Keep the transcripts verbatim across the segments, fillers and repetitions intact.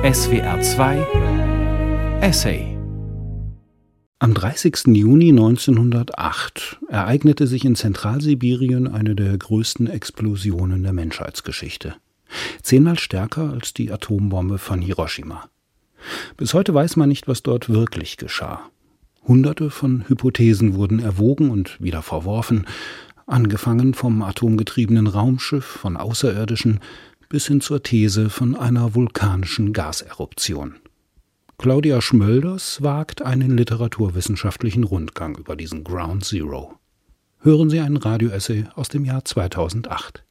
S W R zwei Essay. Am dreißigsten Juni neunzehnhundertacht ereignete sich in Zentralsibirien eine der größten Explosionen der Menschheitsgeschichte. Zehnmal stärker als die Atombombe von Hiroshima. Bis heute weiß man nicht, was dort wirklich geschah. Hunderte von Hypothesen wurden erwogen und wieder verworfen, angefangen vom atomgetriebenen Raumschiff, von Außerirdischen, bis hin zur These von einer vulkanischen Gaseruption. Claudia Schmölders wagt einen literaturwissenschaftlichen Rundgang über diesen Ground Zero. Hören Sie einen Radioessay aus dem Jahr zweitausendacht.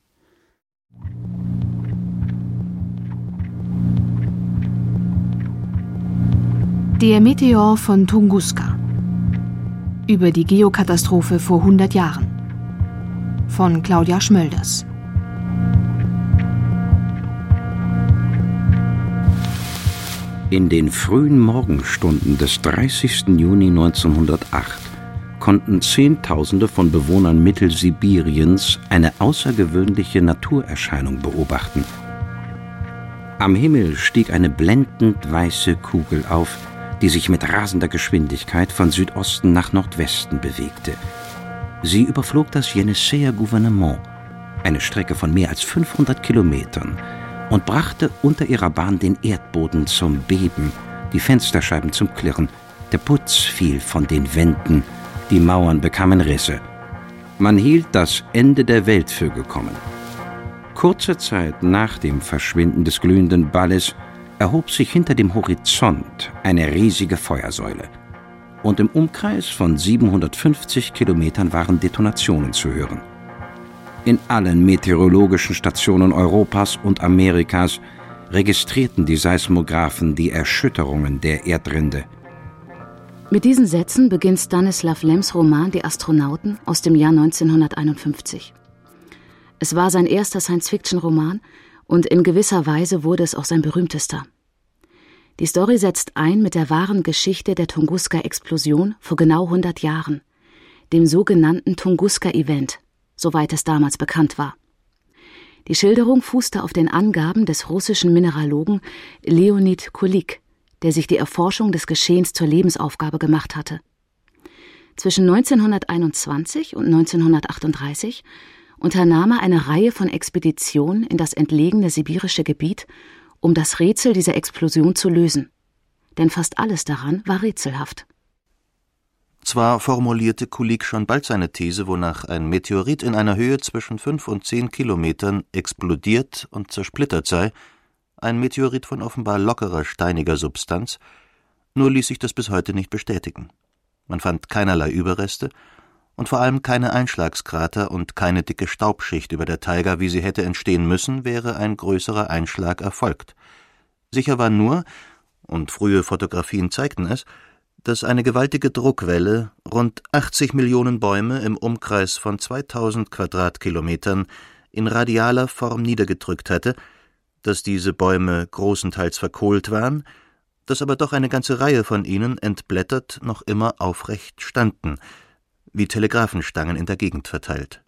Der Meteor von Tunguska. Über die Geokatastrophe vor hundert Jahren. Von Claudia Schmölders. In den frühen Morgenstunden des dreißigsten Juni neunzehnhundertacht konnten Zehntausende von Bewohnern Mittelsibiriens eine außergewöhnliche Naturerscheinung beobachten. Am Himmel stieg eine blendend weiße Kugel auf, die sich mit rasender Geschwindigkeit von Südosten nach Nordwesten bewegte. Sie überflog das Jenisseer Gouvernement, eine Strecke von mehr als fünfhundert Kilometern, und brachte unter ihrer Bahn den Erdboden zum Beben, die Fensterscheiben zum Klirren, der Putz fiel von den Wänden, die Mauern bekamen Risse. Man hielt das Ende der Welt für gekommen. Kurze Zeit nach dem Verschwinden des glühenden Balles erhob sich hinter dem Horizont eine riesige Feuersäule. Und im Umkreis von siebenhundertfünfzig Kilometern waren Detonationen zu hören. In allen meteorologischen Stationen Europas und Amerikas registrierten die Seismographen die Erschütterungen der Erdrinde. Mit diesen Sätzen beginnt Stanislav Lems Roman »Die Astronauten« aus dem Jahr neunzehnhunderteinundfünfzig. Es war sein erster Science-Fiction-Roman und in gewisser Weise wurde es auch sein berühmtester. Die Story setzt ein mit der wahren Geschichte der Tunguska-Explosion vor genau hundert Jahren, dem sogenannten Tunguska-Event, soweit es damals bekannt war. Die Schilderung fußte auf den Angaben des russischen Mineralogen Leonid Kulik, der sich die Erforschung des Geschehens zur Lebensaufgabe gemacht hatte. Zwischen neunzehnhunderteinundzwanzig und neunzehnhundertachtunddreißig unternahm er eine Reihe von Expeditionen in das entlegene sibirische Gebiet, um das Rätsel dieser Explosion zu lösen. Denn fast alles daran war rätselhaft. Zwar formulierte Kulik schon bald seine These, wonach ein Meteorit in einer Höhe zwischen fünf und zehn Kilometern explodiert und zersplittert sei, ein Meteorit von offenbar lockerer, steiniger Substanz, nur ließ sich das bis heute nicht bestätigen. Man fand keinerlei Überreste und vor allem keine Einschlagskrater und keine dicke Staubschicht über der Taiga, wie sie hätte entstehen müssen, wäre ein größerer Einschlag erfolgt. Sicher war nur, und frühe Fotografien zeigten es, dass eine gewaltige Druckwelle rund achtzig Millionen Bäume im Umkreis von zweitausend Quadratkilometern in radialer Form niedergedrückt hatte, dass diese Bäume großenteils verkohlt waren, dass aber doch eine ganze Reihe von ihnen entblättert noch immer aufrecht standen, wie Telegraphenstangen in der Gegend verteilt.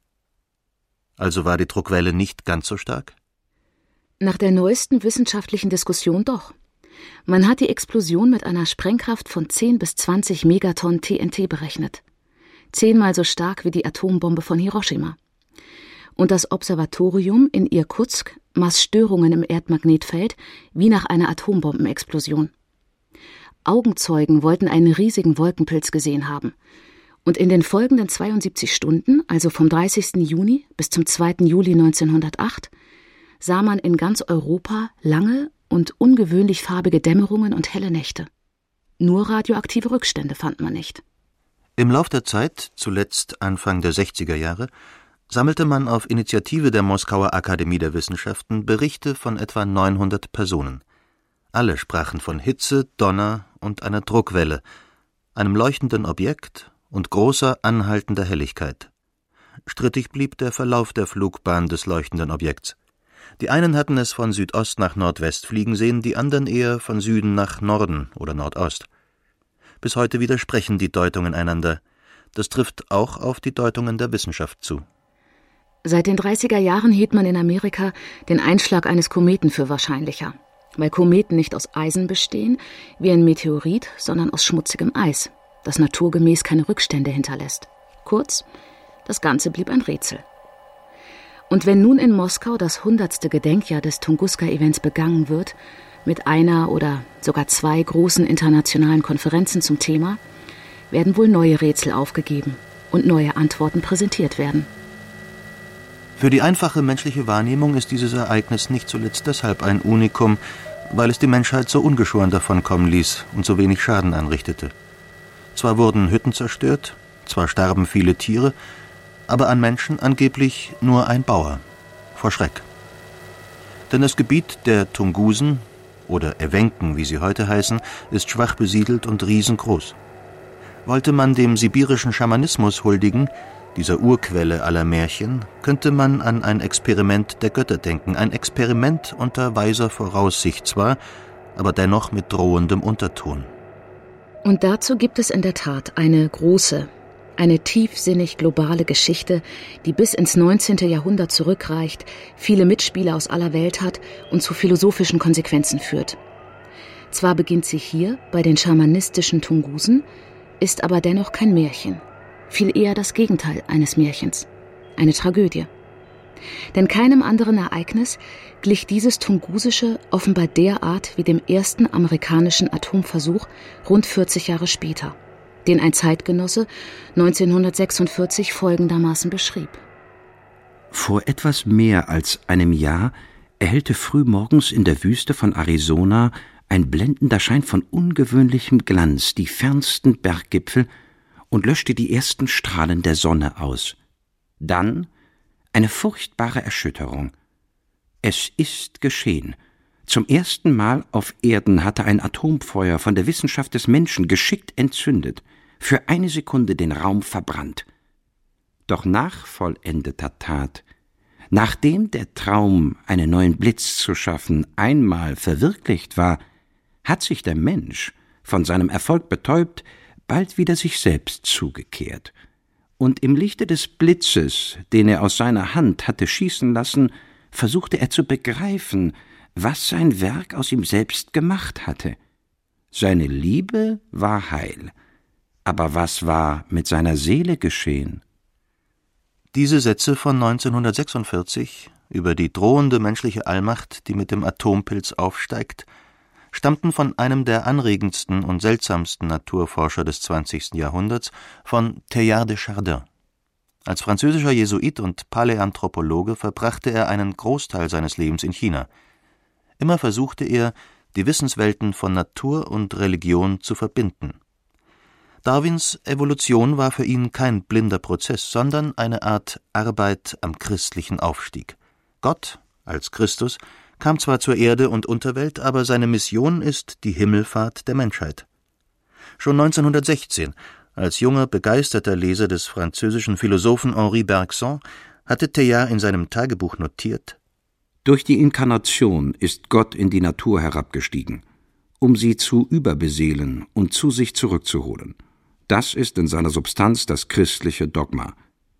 Also war die Druckwelle nicht ganz so stark? Nach der neuesten wissenschaftlichen Diskussion doch. Man hat die Explosion mit einer Sprengkraft von zehn bis zwanzig Megatonnen T N T berechnet. Zehnmal so stark wie die Atombombe von Hiroshima. Und das Observatorium in Irkutsk maß Störungen im Erdmagnetfeld wie nach einer Atombombenexplosion. Augenzeugen wollten einen riesigen Wolkenpilz gesehen haben. Und in den folgenden zweiundsiebzig Stunden, also vom dreißigsten Juni bis zum zweiten Juli neunzehnhundertacht, sah man in ganz Europa lange und ungewöhnlich farbige Dämmerungen und helle Nächte. Nur radioaktive Rückstände fand man nicht. Im Lauf der Zeit, zuletzt Anfang der sechziger Jahre, sammelte man auf Initiative der Moskauer Akademie der Wissenschaften Berichte von etwa neunhundert Personen. Alle sprachen von Hitze, Donner und einer Druckwelle, einem leuchtenden Objekt und großer, anhaltender Helligkeit. Strittig blieb der Verlauf der Flugbahn des leuchtenden Objekts. Die einen hatten es von Südost nach Nordwest fliegen sehen, die anderen eher von Süden nach Norden oder Nordost. Bis heute widersprechen die Deutungen einander. Das trifft auch auf die Deutungen der Wissenschaft zu. Seit den dreißiger Jahren hielt man in Amerika den Einschlag eines Kometen für wahrscheinlicher. weil Kometen nicht aus Eisen bestehen, wie ein Meteorit, sondern aus schmutzigem Eis, das naturgemäß keine Rückstände hinterlässt. Kurz, das Ganze blieb ein Rätsel. Und wenn nun in Moskau das hundertste Gedenkjahr des Tunguska-Events begangen wird, mit einer oder sogar zwei großen internationalen Konferenzen zum Thema, werden wohl neue Rätsel aufgegeben und neue Antworten präsentiert werden. Für die einfache menschliche Wahrnehmung ist dieses Ereignis nicht zuletzt deshalb ein Unikum, weil es die Menschheit so ungeschoren davonkommen ließ und so wenig Schaden anrichtete. Zwar wurden Hütten zerstört, zwar starben viele Tiere, aber an Menschen angeblich nur ein Bauer, vor Schreck. Denn das Gebiet der Tungusen, oder Ewenken, wie sie heute heißen, ist schwach besiedelt und riesengroß. Wollte man dem sibirischen Schamanismus huldigen, dieser Urquelle aller Märchen, könnte man an ein Experiment der Götter denken. Ein Experiment unter weiser Voraussicht zwar, aber dennoch mit drohendem Unterton. Und dazu gibt es in der Tat eine große, eine tiefsinnig globale Geschichte, die bis ins neunzehnte Jahrhundert zurückreicht, viele Mitspieler aus aller Welt hat und zu philosophischen Konsequenzen führt. Zwar beginnt sie hier bei den schamanistischen Tungusen, ist aber dennoch kein Märchen. Viel eher das Gegenteil eines Märchens, eine Tragödie. Denn keinem anderen Ereignis glich dieses Tungusische offenbar derart wie dem ersten amerikanischen Atomversuch rund vierzig Jahre später, den ein Zeitgenosse neunzehnhundertsechsundvierzig folgendermaßen beschrieb. Vor etwas mehr als einem Jahr erhellte frühmorgens in der Wüste von Arizona ein blendender Schein von ungewöhnlichem Glanz die fernsten Berggipfel und löschte die ersten Strahlen der Sonne aus. Dann eine furchtbare Erschütterung. Es ist geschehen. Zum ersten Mal auf Erden hatte ein Atomfeuer von der Wissenschaft des Menschen geschickt entzündet, für eine Sekunde den Raum verbrannt. Doch nach vollendeter Tat, nachdem der Traum, einen neuen Blitz zu schaffen, einmal verwirklicht war, hat sich der Mensch, von seinem Erfolg betäubt, bald wieder sich selbst zugekehrt. Und im Lichte des Blitzes, den er aus seiner Hand hatte schießen lassen, versuchte er zu begreifen, was sein Werk aus ihm selbst gemacht hatte. Seine Liebe war heil. Aber was war mit seiner Seele geschehen? Diese Sätze von neunzehnhundertsechsundvierzig über die drohende menschliche Allmacht, die mit dem Atompilz aufsteigt, stammten von einem der anregendsten und seltsamsten Naturforscher des zwanzigsten Jahrhunderts, von Teilhard de Chardin. Als französischer Jesuit und Paläanthropologe verbrachte er einen Großteil seines Lebens in China. Immer versuchte er, die Wissenswelten von Natur und Religion zu verbinden. Darwins Evolution war für ihn kein blinder Prozess, sondern eine Art Arbeit am christlichen Aufstieg. Gott, als Christus, kam zwar zur Erde und Unterwelt, aber seine Mission ist die Himmelfahrt der Menschheit. Schon neunzehnhundertsechzehn, als junger, begeisterter Leser des französischen Philosophen Henri Bergson, hatte Teilhard in seinem Tagebuch notiert: Durch die Inkarnation ist Gott in die Natur herabgestiegen, um sie zu überbeseelen und zu sich zurückzuholen. Das ist in seiner Substanz das christliche Dogma.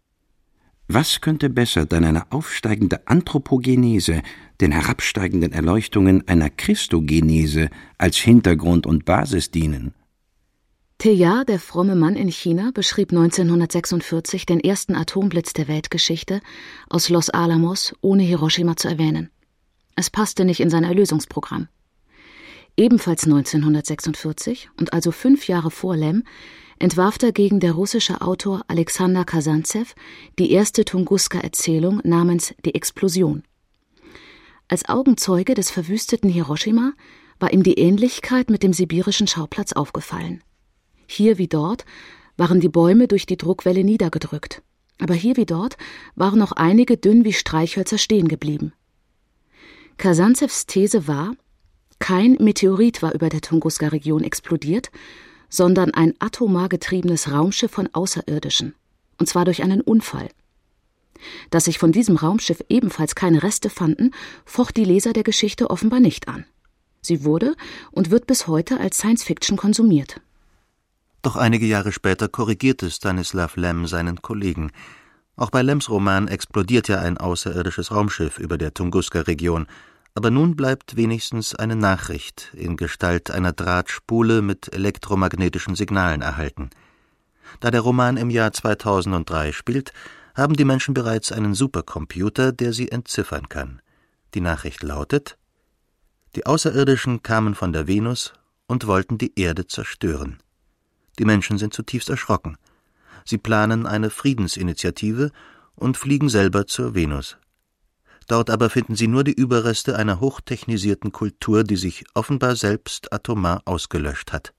Was könnte besser denn eine aufsteigende Anthropogenese, den herabsteigenden Erleuchtungen einer Christogenese als Hintergrund und Basis dienen? Teilhard, der fromme Mann in China, beschrieb neunzehnhundertsechsundvierzig den ersten Atomblitz der Weltgeschichte aus Los Alamos, ohne Hiroshima zu erwähnen. Es passte nicht in sein Erlösungsprogramm. Ebenfalls neunzehnhundertsechsundvierzig, und also fünf Jahre vor Lem, entwarf dagegen der russische Autor Alexander Kazantsew die erste Tunguska-Erzählung namens Die Explosion. Als Augenzeuge des verwüsteten Hiroshima war ihm die Ähnlichkeit mit dem sibirischen Schauplatz aufgefallen. Hier wie dort waren die Bäume durch die Druckwelle niedergedrückt, aber hier wie dort waren noch einige dünn wie Streichhölzer stehen geblieben. Kazantsews These war, kein Meteorit war über der Tunguska-Region explodiert, sondern ein atomar getriebenes Raumschiff von Außerirdischen, und zwar durch einen Unfall. Dass sich von diesem Raumschiff ebenfalls keine Reste fanden, focht die Leser der Geschichte offenbar nicht an. Sie wurde und wird bis heute als Science-Fiction konsumiert. Doch einige Jahre später korrigierte Stanislav Lem seinen Kollegen. Auch bei Lems Roman explodiert ja ein außerirdisches Raumschiff über der Tunguska-Region, Aber nun bleibt wenigstens eine Nachricht in Gestalt einer Drahtspule mit elektromagnetischen Signalen erhalten. Da der Roman im Jahr zweitausenddrei spielt, haben die Menschen bereits einen Supercomputer, der sie entziffern kann. Die Nachricht lautet: Die Außerirdischen kamen von der Venus und wollten die Erde zerstören. Die Menschen sind zutiefst erschrocken. Sie planen eine Friedensinitiative und fliegen selber zur Venus. Dort aber finden sie nur die Überreste einer hochtechnisierten Kultur, die sich offenbar selbst atomar ausgelöscht hat.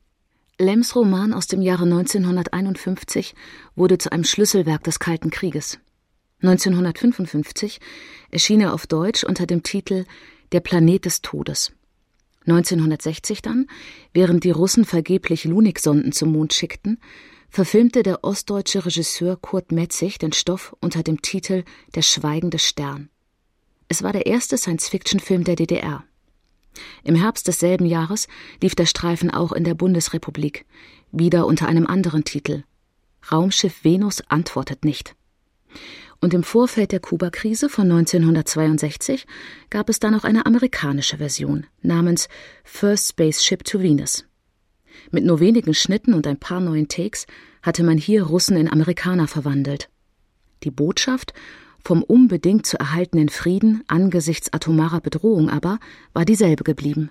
Lems Roman aus dem Jahre neunzehnhunderteinundfünfzig wurde zu einem Schlüsselwerk des Kalten Krieges. neunzehnhundertfünfundfünfzig erschien er auf Deutsch unter dem Titel »Der Planet des Todes«. neunzehnhundertsechzig dann, während die Russen vergeblich Lunik-Sonden zum Mond schickten, verfilmte der ostdeutsche Regisseur Kurt Metzig den Stoff unter dem Titel »Der schweigende Stern«. Es war der erste Science-Fiction-Film der D D R. Im Herbst desselben Jahres lief der Streifen auch in der Bundesrepublik, wieder unter einem anderen Titel. Raumschiff Venus antwortet nicht. Und im Vorfeld der Kuba-Krise von neunzehnhundertzweiundsechzig gab es dann auch eine amerikanische Version namens First Spaceship to Venus. Mit nur wenigen Schnitten und ein paar neuen Takes hatte man hier Russen in Amerikaner verwandelt. Die Botschaft vom unbedingt zu erhaltenen Frieden angesichts atomarer Bedrohung aber war dieselbe geblieben.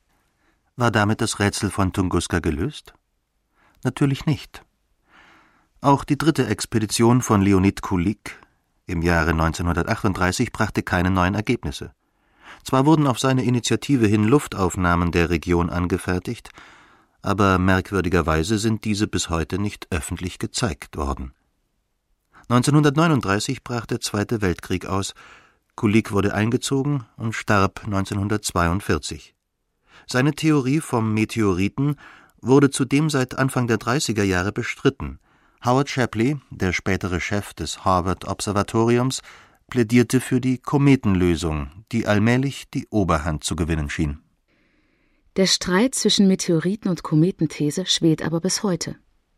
War damit das Rätsel von Tunguska gelöst? Natürlich nicht. Auch die dritte Expedition von Leonid Kulik im Jahre neunzehnhundertachtunddreißig brachte keine neuen Ergebnisse. Zwar wurden auf seine Initiative hin Luftaufnahmen der Region angefertigt, aber merkwürdigerweise sind diese bis heute nicht öffentlich gezeigt worden. neunzehnhundertneununddreißig brach der Zweite Weltkrieg aus, Kulik wurde eingezogen und starb neunzehnhundertzweiundvierzig. Seine Theorie vom Meteoriten wurde zudem seit Anfang der dreißiger Jahre bestritten. Howard Shapley, der spätere Chef des Harvard-Observatoriums, plädierte für die Kometenlösung, die allmählich die Oberhand zu gewinnen schien. Der Streit zwischen Meteoriten- und Kometenthese schwelt aber bis heute.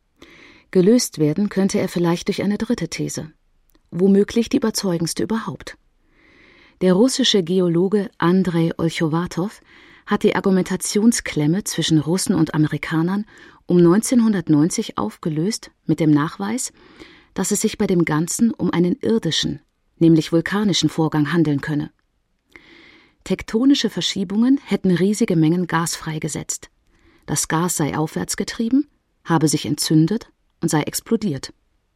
Gelöst werden könnte er vielleicht durch eine dritte These, womöglich die überzeugendste überhaupt. Der russische Geologe Andrei Olchowatow hat die Argumentationsklemme zwischen Russen und Amerikanern um neunzehnhundertneunzig aufgelöst mit dem Nachweis, dass es sich bei dem Ganzen um einen irdischen, nämlich vulkanischen Vorgang handeln könne. Tektonische Verschiebungen hätten riesige Mengen Gas freigesetzt. Das Gas sei aufwärts getrieben, habe sich entzündet und sei explodiert.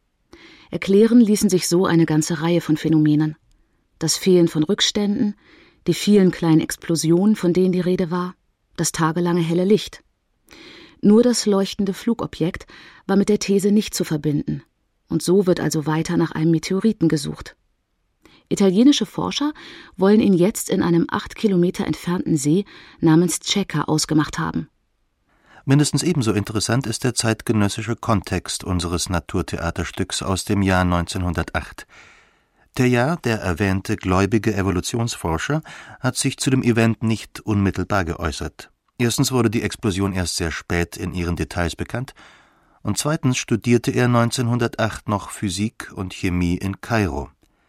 Erklären ließen sich so eine ganze Reihe von Phänomenen. Das Fehlen von Rückständen, die vielen kleinen Explosionen, von denen die Rede war, das tagelange helle Licht. Nur das leuchtende Flugobjekt war mit der These nicht zu verbinden, und so wird also weiter nach einem Meteoriten gesucht. Italienische Forscher wollen ihn jetzt in einem acht Kilometer entfernten See namens Cheka ausgemacht haben. Mindestens ebenso interessant ist der zeitgenössische Kontext unseres Naturtheaterstücks aus dem Jahr neunzehnhundertacht. Teilhard, der erwähnte gläubige Evolutionsforscher, hat sich zu dem Event nicht unmittelbar geäußert. Erstens wurde die Explosion erst sehr spät in ihren Details bekannt, und zweitens studierte er neunzehnhundertacht noch Physik und Chemie in Kairo.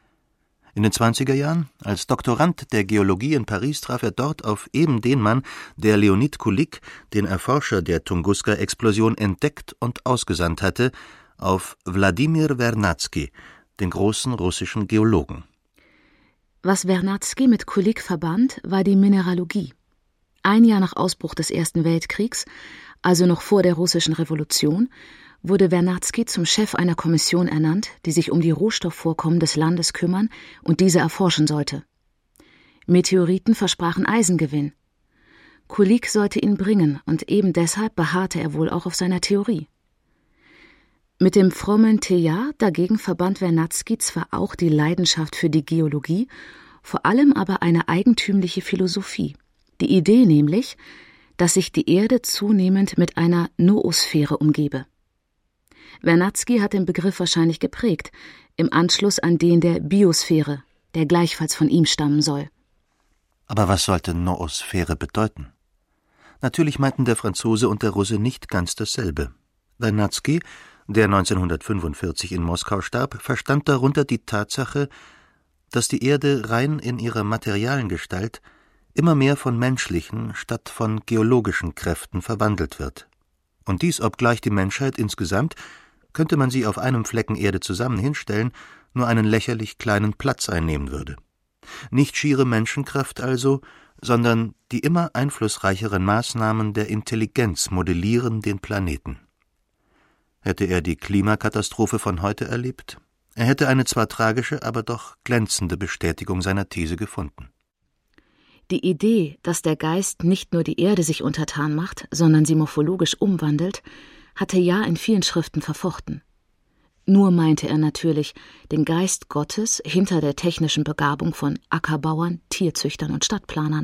In den zwanziger Jahren, als Doktorand der Geologie in Paris, traf er dort auf eben den Mann, der Leonid Kulik, den Erforscher der Tunguska-Explosion, entdeckt und ausgesandt hatte, auf Wladimir Vernadsky, den großen russischen Geologen. Was Vernadsky mit Kulik verband, war die Mineralogie. Ein Jahr nach Ausbruch des Ersten Weltkriegs, also noch vor der russischen Revolution, wurde Vernadsky zum Chef einer Kommission ernannt, die sich um die Rohstoffvorkommen des Landes kümmern und diese erforschen sollte. Meteoriten versprachen Eisengewinn. Kulik sollte ihn bringen, und eben deshalb beharrte er wohl auch auf seiner Theorie. Mit dem frommen Teilhard dagegen verband Vernadsky zwar auch die Leidenschaft für die Geologie, vor allem aber eine eigentümliche Philosophie. Die Idee nämlich, dass sich die Erde zunehmend mit einer Noosphäre umgebe. Vernadsky hat den Begriff wahrscheinlich geprägt, im Anschluss an den der Biosphäre, der gleichfalls von ihm stammen soll. Aber was sollte Noosphäre bedeuten? Natürlich meinten der Franzose und der Russe nicht ganz dasselbe. Vernadsky, der neunzehnhundertfünfundvierzig in Moskau starb, verstand darunter die Tatsache, dass die Erde rein in ihrer materialen Gestalt immer mehr von menschlichen statt von geologischen Kräften verwandelt wird. Und dies, obgleich die Menschheit insgesamt, könnte man sie auf einem Flecken Erde zusammen hinstellen, nur einen lächerlich kleinen Platz einnehmen würde. Nicht schiere Menschenkraft also, sondern die immer einflussreicheren Maßnahmen der Intelligenz modellieren den Planeten. Hätte er die Klimakatastrophe von heute erlebt, er hätte eine zwar tragische, aber doch glänzende Bestätigung seiner These gefunden. Die Idee, dass der Geist nicht nur die Erde sich untertan macht, sondern sie morphologisch umwandelt, hatte ja in vielen Schriften verfochten. Nur meinte er natürlich den Geist Gottes hinter der technischen Begabung von Ackerbauern, Tierzüchtern und Stadtplanern.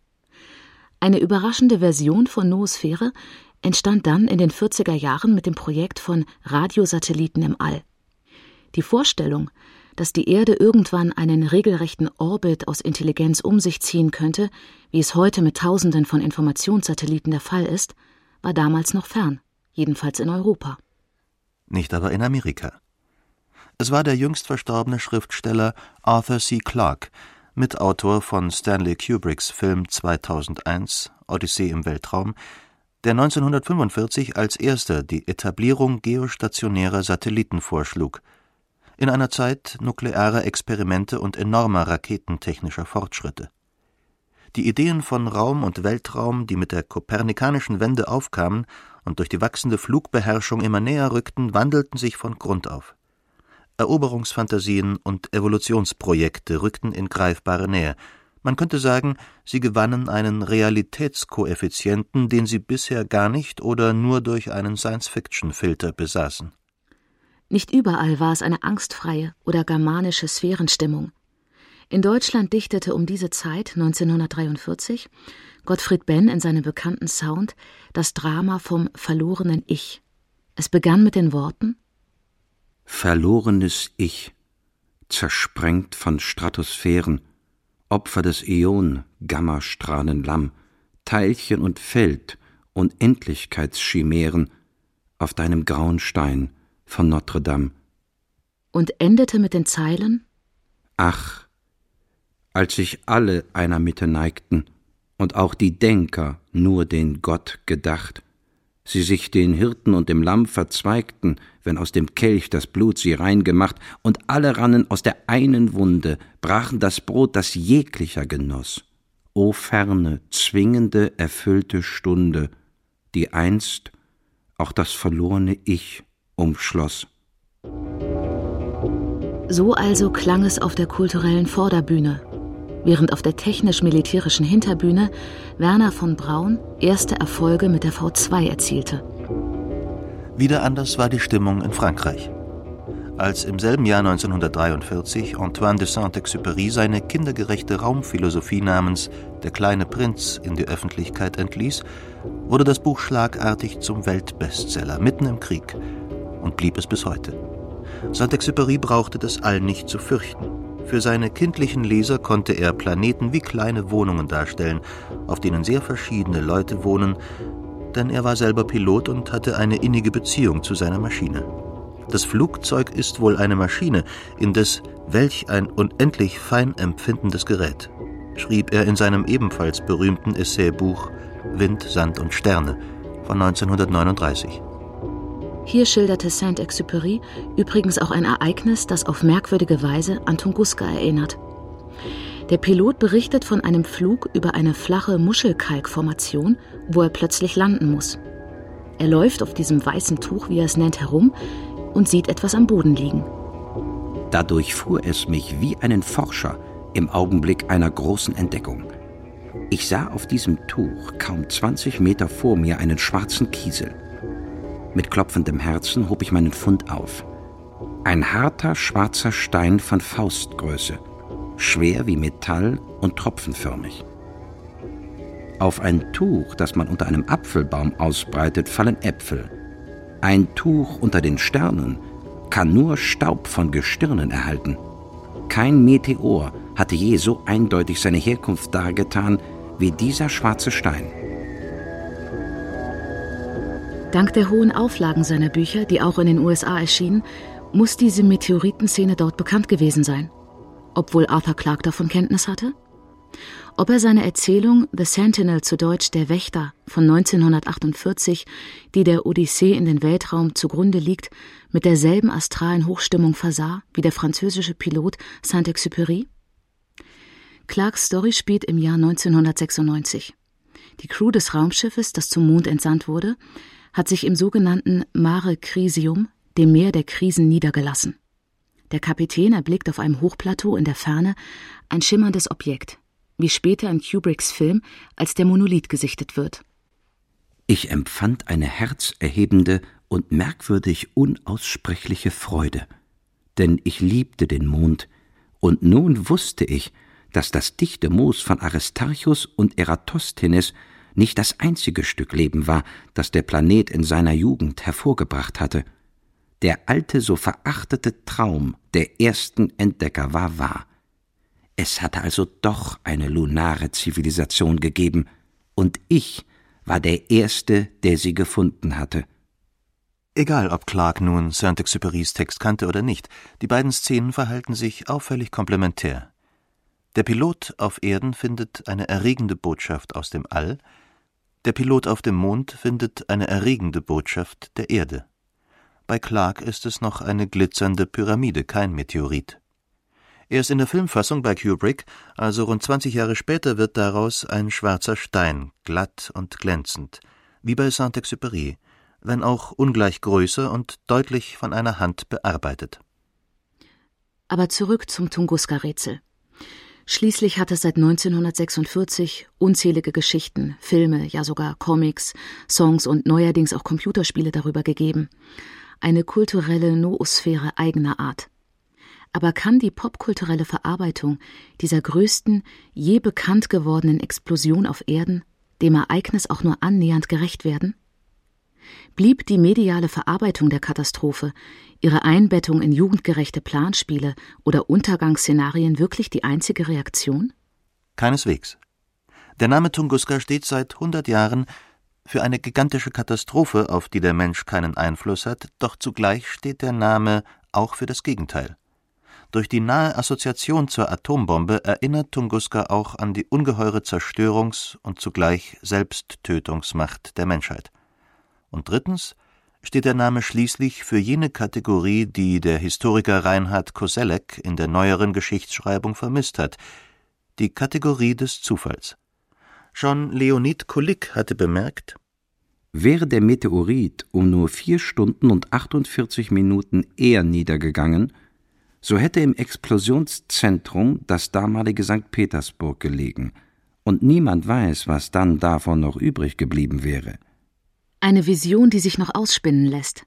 Eine überraschende Version von Noosphäre entstand dann in den vierziger Jahren mit dem Projekt von Radiosatelliten im All. Die Vorstellung, dass die Erde irgendwann einen regelrechten Orbit aus Intelligenz um sich ziehen könnte, wie es heute mit Tausenden von Informationssatelliten der Fall ist, war damals noch fern, jedenfalls in Europa. Nicht aber in Amerika. Es war der jüngst verstorbene Schriftsteller Arthur C. Clarke, Mitautor von Stanley Kubricks Film zweitausendeins, Odyssee im Weltraum, der neunzehnhundertfünfundvierzig als erster die Etablierung geostationärer Satelliten vorschlug, in einer Zeit nuklearer Experimente und enormer raketentechnischer Fortschritte. Die Ideen von Raum und Weltraum, die mit der kopernikanischen Wende aufkamen und durch die wachsende Flugbeherrschung immer näher rückten, wandelten sich von Grund auf. Eroberungsfantasien und Evolutionsprojekte rückten in greifbare Nähe. Man könnte sagen, sie gewannen einen Realitätskoeffizienten, den sie bisher gar nicht oder nur durch einen Science-Fiction-Filter besaßen. Nicht überall war es eine angstfreie oder germanische Sphärenstimmung. In Deutschland dichtete um diese Zeit, neunzehnhundertdreiundvierzig, Gottfried Benn in seinem bekannten Sound das Drama vom verlorenen Ich. Es begann mit den Worten: Verlorenes Ich, zersprengt von Stratosphären, Opfer des Äon, Gammastrahlenlamm, Teilchen und Feld, Unendlichkeitschimären, auf deinem grauen Stein von Notre Dame. Und endete mit den Zeilen: Ach, als sich alle einer Mitte neigten und auch die Denker nur den Gott gedacht, sie sich den Hirten und dem Lamm verzweigten, wenn aus dem Kelch das Blut sie rein gemacht, und alle rannen aus der einen Wunde, brachen das Brot, das jeglicher genoss. O ferne, zwingende, erfüllte Stunde, die einst auch das verlorene Ich umschloss. So also klang es auf der kulturellen Vorderbühne, während auf der technisch-militärischen Hinterbühne Werner von Braun erste Erfolge mit der V zwei erzielte. Wieder anders war die Stimmung in Frankreich. Als im selben Jahr neunzehnhundertdreiundvierzig Antoine de Saint-Exupéry seine kindergerechte Raumphilosophie namens »Der kleine Prinz« in die Öffentlichkeit entließ, wurde das Buch schlagartig zum Weltbestseller mitten im Krieg und blieb es bis heute. Saint-Exupéry brauchte das All nicht zu fürchten. Für seine kindlichen Leser konnte er Planeten wie kleine Wohnungen darstellen, auf denen sehr verschiedene Leute wohnen, denn er war selber Pilot und hatte eine innige Beziehung zu seiner Maschine. Das Flugzeug ist wohl eine Maschine, indes welch ein unendlich fein empfindendes Gerät, schrieb er in seinem ebenfalls berühmten Essaybuch »Wind, Sand und Sterne« von neunzehnhundertneununddreißig. Hier schilderte Saint-Exupéry übrigens auch ein Ereignis, das auf merkwürdige Weise an Tunguska erinnert. Der Pilot berichtet von einem Flug über eine flache Muschelkalkformation, wo er plötzlich landen muss. Er läuft auf diesem weißen Tuch, wie er es nennt, herum und sieht etwas am Boden liegen. Da durchfuhr es mich wie einen Forscher im Augenblick einer großen Entdeckung. Ich sah auf diesem Tuch kaum zwanzig Meter vor mir einen schwarzen Kiesel. Mit klopfendem Herzen hob ich meinen Fund auf. Ein harter, schwarzer Stein von Faustgröße, schwer wie Metall und tropfenförmig. Auf ein Tuch, das man unter einem Apfelbaum ausbreitet, fallen Äpfel. Ein Tuch unter den Sternen kann nur Staub von Gestirnen erhalten. Kein Meteor hatte je so eindeutig seine Herkunft dargetan wie dieser schwarze Stein. Dank der hohen Auflagen seiner Bücher, die auch in den U S A erschienen, muss diese Meteoritenszene dort bekannt gewesen sein. obwohl Arthur Clarke davon Kenntnis hatte? Ob er seine Erzählung The Sentinel, zu Deutsch Der Wächter von neunzehnhundertachtundvierzig, die der Odyssee in den Weltraum zugrunde liegt, mit derselben astralen Hochstimmung versah wie der französische Pilot Saint-Exupéry? Clarkes Story spielt im Jahr neunzehnhundertsechsundneunzig. Die Crew des Raumschiffes, das zum Mond entsandt wurde, hat sich im sogenannten Mare Crisium, dem Meer der Krisen, niedergelassen. Der Kapitän erblickt auf einem Hochplateau in der Ferne ein schimmerndes Objekt, wie später in Kubricks Film als der Monolith gesichtet wird. Ich empfand eine herzerhebende und merkwürdig unaussprechliche Freude, denn ich liebte den Mond, und nun wusste ich, dass das dichte Moos von Aristarchus und Eratosthenes nicht das einzige Stück Leben war, das der Planet in seiner Jugend hervorgebracht hatte. Der alte, so verachtete Traum der ersten Entdecker war wahr. Es hatte also doch eine lunare Zivilisation gegeben, und ich war der Erste, der sie gefunden hatte. Egal, ob Clarke nun Saint-Exupérys Text kannte oder nicht, die beiden Szenen verhalten sich auffällig komplementär. Der Pilot auf Erden findet eine erregende Botschaft aus dem All, der Pilot auf dem Mond findet eine erregende Botschaft der Erde. Bei Clarke ist es noch eine glitzernde Pyramide, kein Meteorit. Erst in der Filmfassung bei Kubrick, also rund zwanzig Jahre später, wird daraus ein schwarzer Stein, glatt und glänzend, wie bei Saint-Exupéry, wenn auch ungleich größer und deutlich von einer Hand bearbeitet. Aber zurück zum Tunguska-Rätsel. Schließlich hat es seit neunzehnhundertsechsundvierzig unzählige Geschichten, Filme, ja sogar Comics, Songs und neuerdings auch Computerspiele darüber gegeben. Eine kulturelle Noosphäre eigener Art. Aber kann die popkulturelle Verarbeitung dieser größten, je bekannt gewordenen Explosion auf Erden dem Ereignis auch nur annähernd gerecht werden? Blieb die mediale Verarbeitung der Katastrophe, ihre Einbettung in jugendgerechte Planspiele oder Untergangsszenarien wirklich die einzige Reaktion? Keineswegs. Der Name Tunguska steht seit hundert Jahren für eine gigantische Katastrophe, auf die der Mensch keinen Einfluss hat, doch zugleich steht der Name auch für das Gegenteil. Durch die nahe Assoziation zur Atombombe erinnert Tunguska auch an die ungeheure Zerstörungs- und zugleich Selbsttötungsmacht der Menschheit. Und drittens steht der Name schließlich für jene Kategorie, die der Historiker Reinhard Koselleck in der neueren Geschichtsschreibung vermisst hat, die Kategorie des Zufalls. Schon Leonid Kulik hatte bemerkt: Wäre der Meteorit um nur vier Stunden und achtundvierzig Minuten eher niedergegangen, so hätte im Explosionszentrum das damalige Sankt Petersburg gelegen, und niemand weiß, was dann davon noch übrig geblieben wäre. Eine Vision, die sich noch ausspinnen lässt.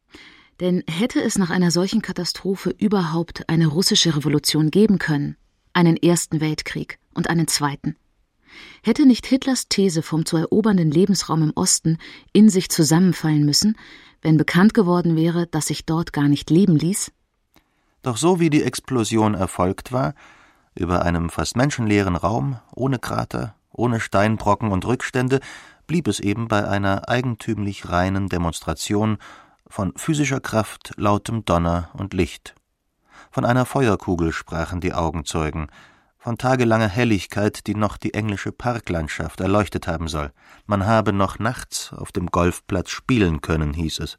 Denn hätte es nach einer solchen Katastrophe überhaupt eine russische Revolution geben können, einen ersten Weltkrieg und einen zweiten? Hätte nicht Hitlers These vom zu erobernden Lebensraum im Osten in sich zusammenfallen müssen, wenn bekannt geworden wäre, dass sich dort gar nicht leben ließ? Doch so wie die Explosion erfolgt war, über einem fast menschenleeren Raum, ohne Krater, ohne Steinbrocken und Rückstände, blieb es eben bei einer eigentümlich reinen Demonstration von physischer Kraft, lautem Donner und Licht. Von einer Feuerkugel sprachen die Augenzeugen, von tagelanger Helligkeit, die noch die englische Parklandschaft erleuchtet haben soll. Man habe noch nachts auf dem Golfplatz spielen können, hieß es.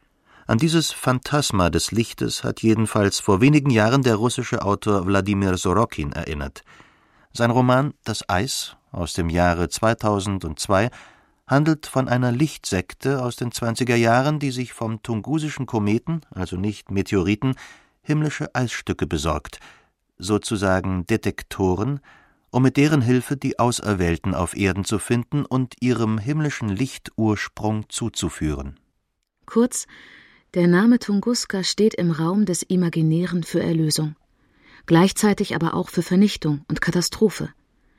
An dieses Phantasma des Lichtes hat jedenfalls vor wenigen Jahren der russische Autor Wladimir Sorokin erinnert. Sein Roman »Das Eis« aus dem Jahre zweitausendzwei handelt von einer Lichtsekte aus den zwanziger Jahren, die sich vom tungusischen Kometen, also nicht Meteoriten, himmlische Eisstücke besorgt, sozusagen Detektoren, um mit deren Hilfe die Auserwählten auf Erden zu finden und ihrem himmlischen Lichtursprung zuzuführen. Kurz, der Name Tunguska steht im Raum des Imaginären für Erlösung, gleichzeitig aber auch für Vernichtung und Katastrophe.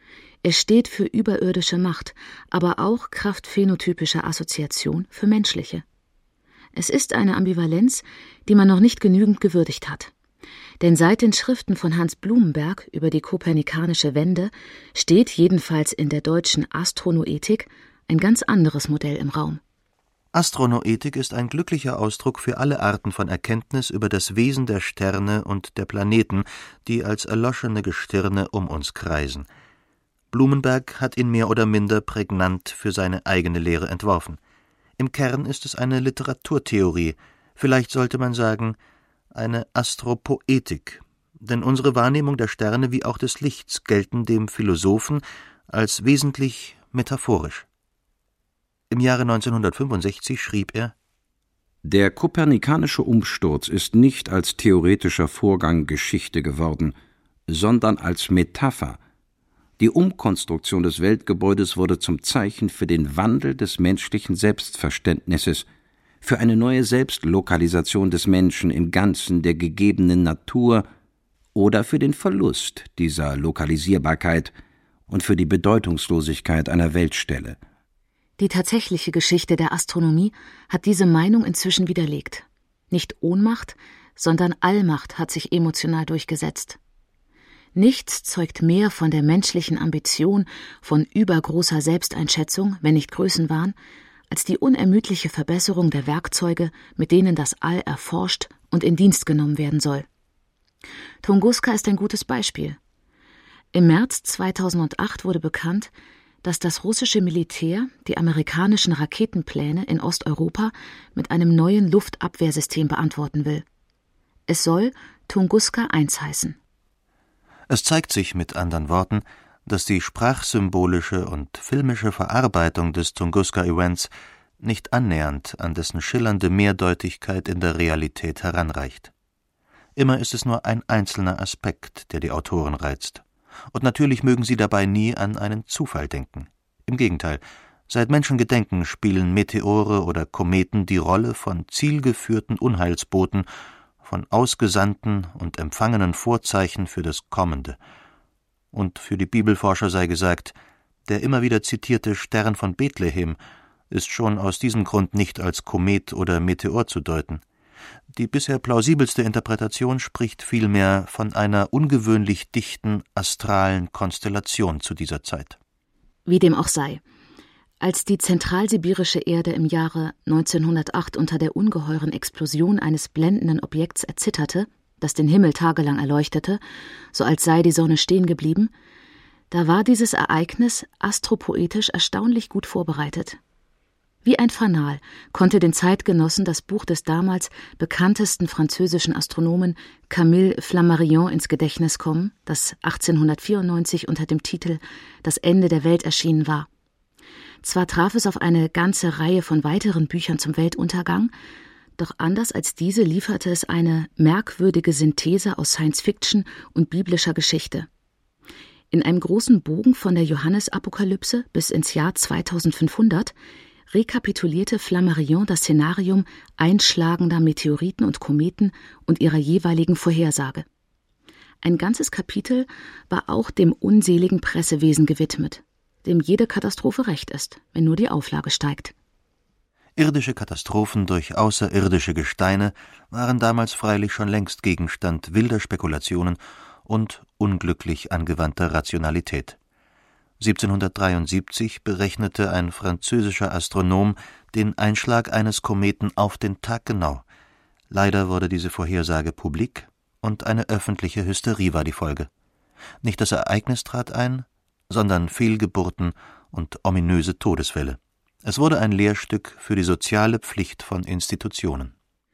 Er steht für überirdische Macht, aber auch kraft phänotypischer Assoziation für menschliche. Es ist eine Ambivalenz, die man noch nicht genügend gewürdigt hat. Denn seit den Schriften von Hans Blumenberg über die kopernikanische Wende steht jedenfalls in der deutschen Astronoethik ein ganz anderes Modell im Raum. Astronoetik ist ein glücklicher Ausdruck für alle Arten von Erkenntnis über das Wesen der Sterne und der Planeten, die als erloschene Gestirne um uns kreisen. Blumenberg hat ihn mehr oder minder prägnant für seine eigene Lehre entworfen. Im Kern ist es eine Literaturtheorie, vielleicht sollte man sagen, eine Astropoetik, denn unsere Wahrnehmung der Sterne wie auch des Lichts gelten dem Philosophen als wesentlich metaphorisch. Im Jahre neunzehnhundertfünfundsechzig schrieb er: Der kopernikanische Umsturz ist nicht als theoretischer Vorgang Geschichte geworden, sondern als Metapher. Die Umkonstruktion des Weltgebäudes wurde zum Zeichen für den Wandel des menschlichen Selbstverständnisses, für eine neue Selbstlokalisation des Menschen im Ganzen der gegebenen Natur oder für den Verlust dieser Lokalisierbarkeit und für die Bedeutungslosigkeit einer Weltstelle. Die tatsächliche Geschichte der Astronomie hat diese Meinung inzwischen widerlegt. Nicht Ohnmacht, sondern Allmacht hat sich emotional durchgesetzt. Nichts zeugt mehr von der menschlichen Ambition, von übergroßer Selbsteinschätzung, wenn nicht Größenwahn, als die unermüdliche Verbesserung der Werkzeuge, mit denen das All erforscht und in Dienst genommen werden soll. Tunguska ist ein gutes Beispiel. Im März zweitausendacht wurde bekannt, dass das russische Militär die amerikanischen Raketenpläne in Osteuropa mit einem neuen Luftabwehrsystem beantworten will. Es soll Tunguska eins heißen. Es zeigt sich mit anderen Worten, dass die sprachsymbolische und filmische Verarbeitung des Tunguska-Events nicht annähernd an dessen schillernde Mehrdeutigkeit in der Realität heranreicht. Immer ist es nur ein einzelner Aspekt, der die Autoren reizt. Und natürlich mögen sie dabei nie an einen Zufall denken. Im Gegenteil, seit Menschengedenken spielen Meteore oder Kometen die Rolle von zielgeführten Unheilsboten, von ausgesandten und empfangenen Vorzeichen für das Kommende. Und für die Bibelforscher sei gesagt, der immer wieder zitierte Stern von Bethlehem ist schon aus diesem Grund nicht als Komet oder Meteor zu deuten. Die bisher plausibelste Interpretation spricht vielmehr von einer ungewöhnlich dichten astralen Konstellation zu dieser Zeit. Wie dem auch sei. Als die zentralsibirische Erde im Jahre neunzehnhundertacht unter der ungeheuren Explosion eines blendenden Objekts erzitterte, das den Himmel tagelang erleuchtete, so als sei die Sonne stehen geblieben, da war dieses Ereignis astropoetisch erstaunlich gut vorbereitet. Wie ein Fanal konnte den Zeitgenossen das Buch des damals bekanntesten französischen Astronomen Camille Flammarion ins Gedächtnis kommen, das achtzehnhundertvierundneunzig unter dem Titel »Das Ende der Welt« erschienen war. Zwar traf es auf eine ganze Reihe von weiteren Büchern zum Weltuntergang, doch anders als diese lieferte es eine merkwürdige Synthese aus Science-Fiction und biblischer Geschichte. In einem großen Bogen von der Johannesapokalypse bis ins Jahr zweitausendfünfhundert rekapitulierte Flammarion das Szenarium einschlagender Meteoriten und Kometen und ihrer jeweiligen Vorhersage. Ein ganzes Kapitel war auch dem unseligen Pressewesen gewidmet, dem jede Katastrophe recht ist, wenn nur die Auflage steigt. Irdische Katastrophen durch außerirdische Gesteine waren damals freilich schon längst Gegenstand wilder Spekulationen und unglücklich angewandter Rationalität. siebzehnhundertdreiundsiebzig berechnete ein französischer Astronom den Einschlag eines Kometen auf den Tag genau. Leider wurde diese Vorhersage publik und eine öffentliche Hysterie war die Folge. Nicht das Ereignis trat ein, sondern Fehlgeburten und ominöse Todesfälle. Es wurde ein Lehrstück für die soziale Pflicht von Institutionen.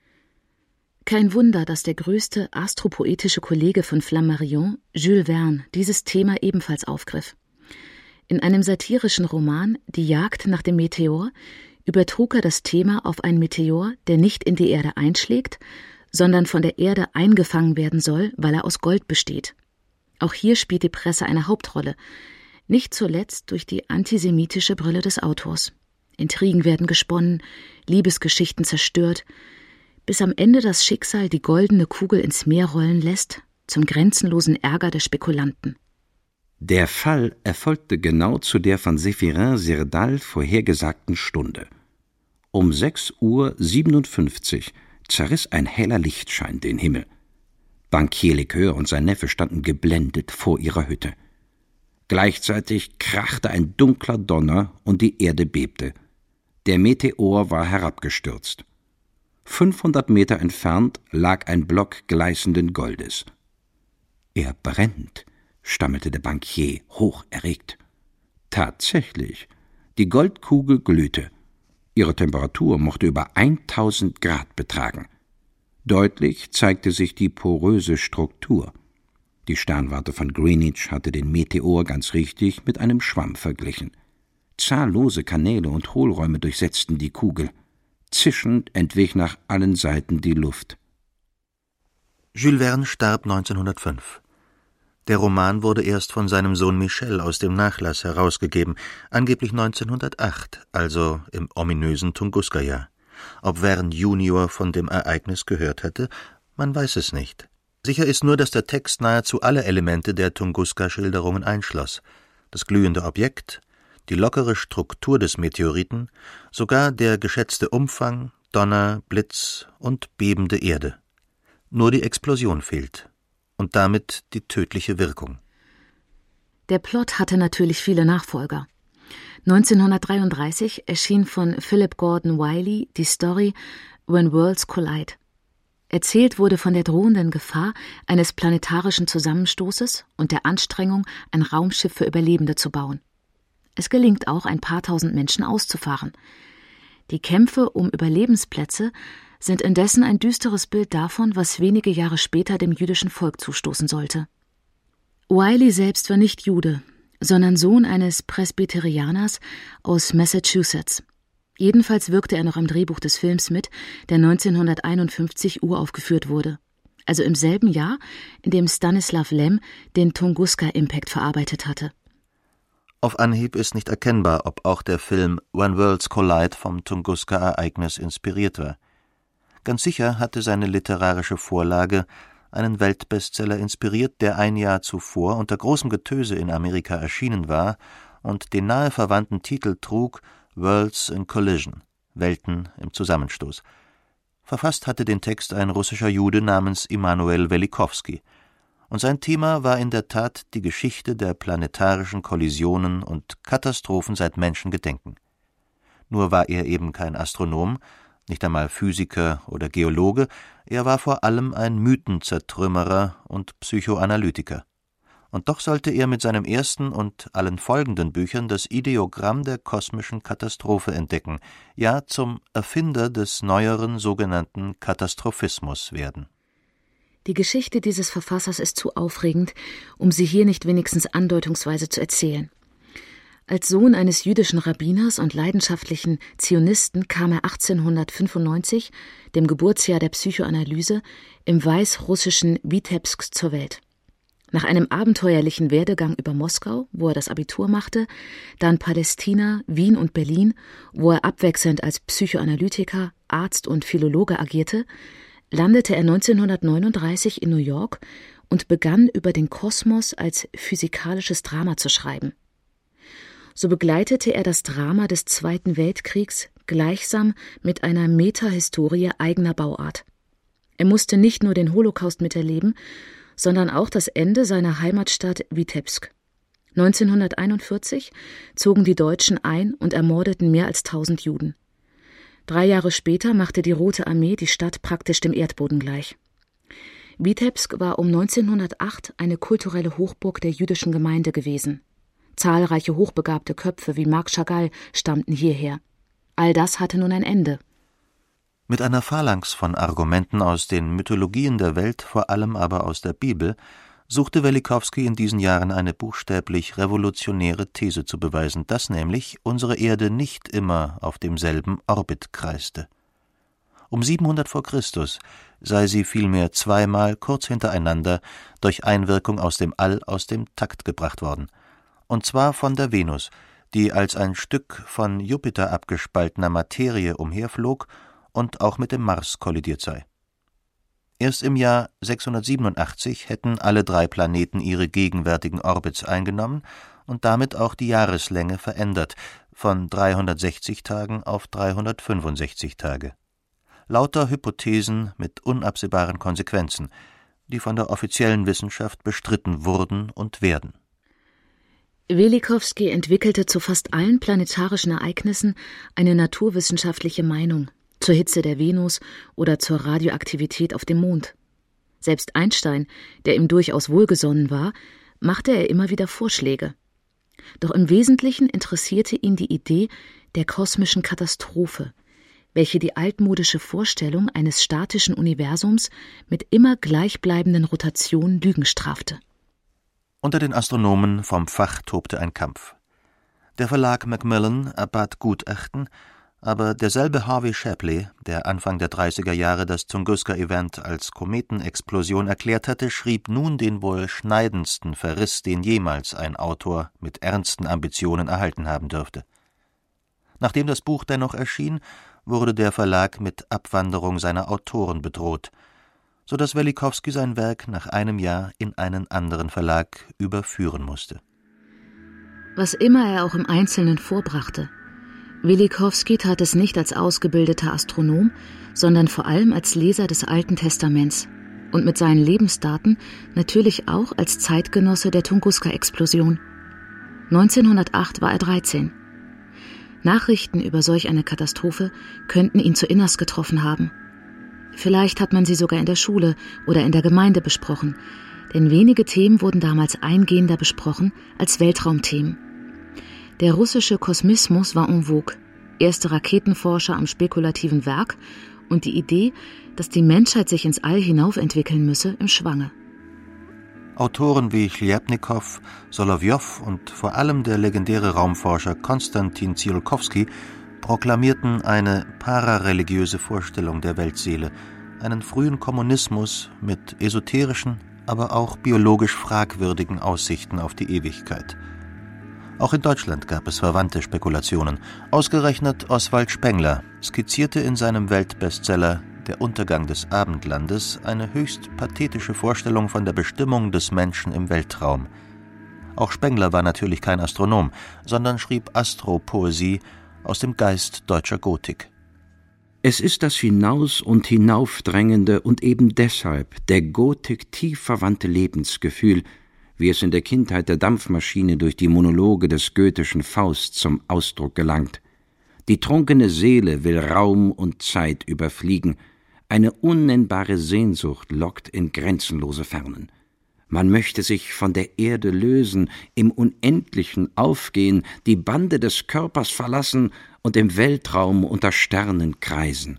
Kein Wunder, dass der größte astropoetische Kollege von Flammarion, Jules Verne, dieses Thema ebenfalls aufgriff. In einem satirischen Roman »Die Jagd nach dem Meteor« übertrug er das Thema auf einen Meteor, der nicht in die Erde einschlägt, sondern von der Erde eingefangen werden soll, weil er aus Gold besteht. Auch hier spielt die Presse eine Hauptrolle, nicht zuletzt durch die antisemitische Brille des Autors. Intrigen werden gesponnen, Liebesgeschichten zerstört, bis am Ende das Schicksal die goldene Kugel ins Meer rollen lässt, zum grenzenlosen Ärger der Spekulanten. Der Fall erfolgte genau zu der von Séphirin Sirdal vorhergesagten Stunde. Um sechs Uhr siebenundfünfzig zerriss ein heller Lichtschein den Himmel. Bankier Lecœur und sein Neffe standen geblendet vor ihrer Hütte. Gleichzeitig krachte ein dunkler Donner und die Erde bebte. Der Meteor war herabgestürzt. fünfhundert Meter entfernt lag ein Block gleißenden Goldes. »Er brennt«, stammelte der Bankier, hoch erregt. Tatsächlich, die Goldkugel glühte. Ihre Temperatur mochte über tausend Grad betragen. Deutlich zeigte sich die poröse Struktur. Die Sternwarte von Greenwich hatte den Meteor ganz richtig mit einem Schwamm verglichen. Zahllose Kanäle und Hohlräume durchsetzten die Kugel. Zischend entwich nach allen Seiten die Luft. Jules Verne starb neunzehnhundertfünf. Der Roman wurde erst von seinem Sohn Michel aus dem Nachlass herausgegeben, angeblich neunzehnhundertacht, also im ominösen Tunguska-Jahr. Ob Verne Junior von dem Ereignis gehört hatte, man weiß es nicht. Sicher ist nur, dass der Text nahezu alle Elemente der Tunguska-Schilderungen einschloss. Das glühende Objekt, die lockere Struktur des Meteoriten, sogar der geschätzte Umfang, Donner, Blitz und bebende Erde. Nur die Explosion fehlt. Und damit die tödliche Wirkung. Der Plot hatte natürlich viele Nachfolger. neunzehnhundertdreiunddreißig erschien von Philip Gordon Wiley die Story When Worlds Collide. Erzählt wurde von der drohenden Gefahr eines planetarischen Zusammenstoßes und der Anstrengung, ein Raumschiff für Überlebende zu bauen. Es gelingt auch, ein paar tausend Menschen auszufahren. Die Kämpfe um Überlebensplätze sind indessen ein düsteres Bild davon, was wenige Jahre später dem jüdischen Volk zustoßen sollte. Wiley selbst war nicht Jude, sondern Sohn eines Presbyterianers aus Massachusetts. Jedenfalls wirkte er noch am Drehbuch des Films mit, der neunzehnhunderteinundfünfzig uraufgeführt wurde, also im selben Jahr, in dem Stanislav Lem den Tunguska-Impact verarbeitet hatte. Auf Anhieb ist nicht erkennbar, ob auch der Film When Worlds Collide vom Tunguska-Ereignis inspiriert war. Ganz sicher hatte seine literarische Vorlage einen Weltbestseller inspiriert, der ein Jahr zuvor unter großem Getöse in Amerika erschienen war und den nahe verwandten Titel trug Worlds in Collision, Welten im Zusammenstoß. Verfasst hatte den Text ein russischer Jude namens Immanuel Velikovsky, und sein Thema war in der Tat die Geschichte der planetarischen Kollisionen und Katastrophen seit Menschengedenken. Nur war er eben kein Astronom, nicht einmal Physiker oder Geologe, er war vor allem ein Mythenzertrümmerer und Psychoanalytiker. Und doch sollte er mit seinem ersten und allen folgenden Büchern das Ideogramm der kosmischen Katastrophe entdecken, ja zum Erfinder des neueren sogenannten Katastrophismus werden. Die Geschichte dieses Verfassers ist zu aufregend, um sie hier nicht wenigstens andeutungsweise zu erzählen. Als Sohn eines jüdischen Rabbiners und leidenschaftlichen Zionisten kam er achtzehnhundertfünfundneunzig, dem Geburtsjahr der Psychoanalyse, im weißrussischen Witebsk zur Welt. Nach einem abenteuerlichen Werdegang über Moskau, wo er das Abitur machte, dann Palästina, Wien und Berlin, wo er abwechselnd als Psychoanalytiker, Arzt und Philologe agierte, landete er neunzehnhundertneununddreißig in New York und begann über den Kosmos als physikalisches Drama zu schreiben. So begleitete er das Drama des Zweiten Weltkriegs gleichsam mit einer Metahistorie eigener Bauart. Er musste nicht nur den Holocaust miterleben, sondern auch das Ende seiner Heimatstadt Witebsk. neunzehnhunderteinundvierzig zogen die Deutschen ein und ermordeten mehr als tausend Juden. Drei Jahre später machte die Rote Armee die Stadt praktisch dem Erdboden gleich. Witebsk war um neunzehnhundertacht eine kulturelle Hochburg der jüdischen Gemeinde gewesen. Zahlreiche hochbegabte Köpfe wie Marc Chagall stammten hierher. All das hatte nun ein Ende. Mit einer Phalanx von Argumenten aus den Mythologien der Welt, vor allem aber aus der Bibel, suchte Velikovsky in diesen Jahren eine buchstäblich revolutionäre These zu beweisen, dass nämlich unsere Erde nicht immer auf demselben Orbit kreiste. Um siebenhundert vor Christus sei sie vielmehr zweimal kurz hintereinander durch Einwirkung aus dem All aus dem Takt gebracht worden. Und zwar von der Venus, die als ein Stück von Jupiter abgespaltener Materie umherflog und auch mit dem Mars kollidiert sei. Erst im Jahr sechshundertsiebenundachtzig hätten alle drei Planeten ihre gegenwärtigen Orbits eingenommen und damit auch die Jahreslänge verändert, von dreihundertsechzig Tagen auf dreihundertfünfundsechzig Tage. Lauter Hypothesen mit unabsehbaren Konsequenzen, die von der offiziellen Wissenschaft bestritten wurden und werden. Velikovsky entwickelte zu fast allen planetarischen Ereignissen eine naturwissenschaftliche Meinung, zur Hitze der Venus oder zur Radioaktivität auf dem Mond. Selbst Einstein, der ihm durchaus wohlgesonnen war, machte er immer wieder Vorschläge. Doch im Wesentlichen interessierte ihn die Idee der kosmischen Katastrophe, welche die altmodische Vorstellung eines statischen Universums mit immer gleichbleibenden Rotationen Lügen strafte. Unter den Astronomen vom Fach tobte ein Kampf. Der Verlag Macmillan erbat Gutachten, aber derselbe Harvey Shapley, der Anfang der dreißiger Jahre das Tunguska-Event als Kometenexplosion erklärt hatte, schrieb nun den wohl schneidendsten Verriss, den jemals ein Autor mit ernsten Ambitionen erhalten haben dürfte. Nachdem das Buch dennoch erschien, wurde der Verlag mit Abwanderung seiner Autoren bedroht, so dass Velikovsky sein Werk nach einem Jahr in einen anderen Verlag überführen musste. Was immer er auch im Einzelnen vorbrachte, Velikovsky tat es nicht als ausgebildeter Astronom, sondern vor allem als Leser des Alten Testaments und mit seinen Lebensdaten natürlich auch als Zeitgenosse der Tunguska-Explosion. neunzehnhundertacht war er dreizehn. Nachrichten über solch eine Katastrophe könnten ihn zuinnerst getroffen haben. Vielleicht hat man sie sogar in der Schule oder in der Gemeinde besprochen, denn wenige Themen wurden damals eingehender besprochen als Weltraumthemen. Der russische Kosmismus war en vogue, erste Raketenforscher am spekulativen Werk und die Idee, dass die Menschheit sich ins All hinauf entwickeln müsse, im Schwange. Autoren wie Chliabnikow, Solowjow und vor allem der legendäre Raumforscher Konstantin Tsiolkovsky proklamierten eine parareligiöse Vorstellung der Weltseele, einen frühen Kommunismus mit esoterischen, aber auch biologisch fragwürdigen Aussichten auf die Ewigkeit. Auch in Deutschland gab es verwandte Spekulationen. Ausgerechnet Oswald Spengler skizzierte in seinem Weltbestseller »Der Untergang des Abendlandes« eine höchst pathetische Vorstellung von der Bestimmung des Menschen im Weltraum. Auch Spengler war natürlich kein Astronom, sondern schrieb Astropoesie aus dem Geist deutscher Gotik. Es ist das Hinaus- und Hinaufdrängende und eben deshalb der Gotik tief verwandte Lebensgefühl, wie es in der Kindheit der Dampfmaschine durch die Monologe des goethischen Faust zum Ausdruck gelangt. Die trunkene Seele will Raum und Zeit überfliegen, eine unnennbare Sehnsucht lockt in grenzenlose Fernen. Man möchte sich von der Erde lösen, im Unendlichen aufgehen, die Bande des Körpers verlassen und im Weltraum unter Sternen kreisen.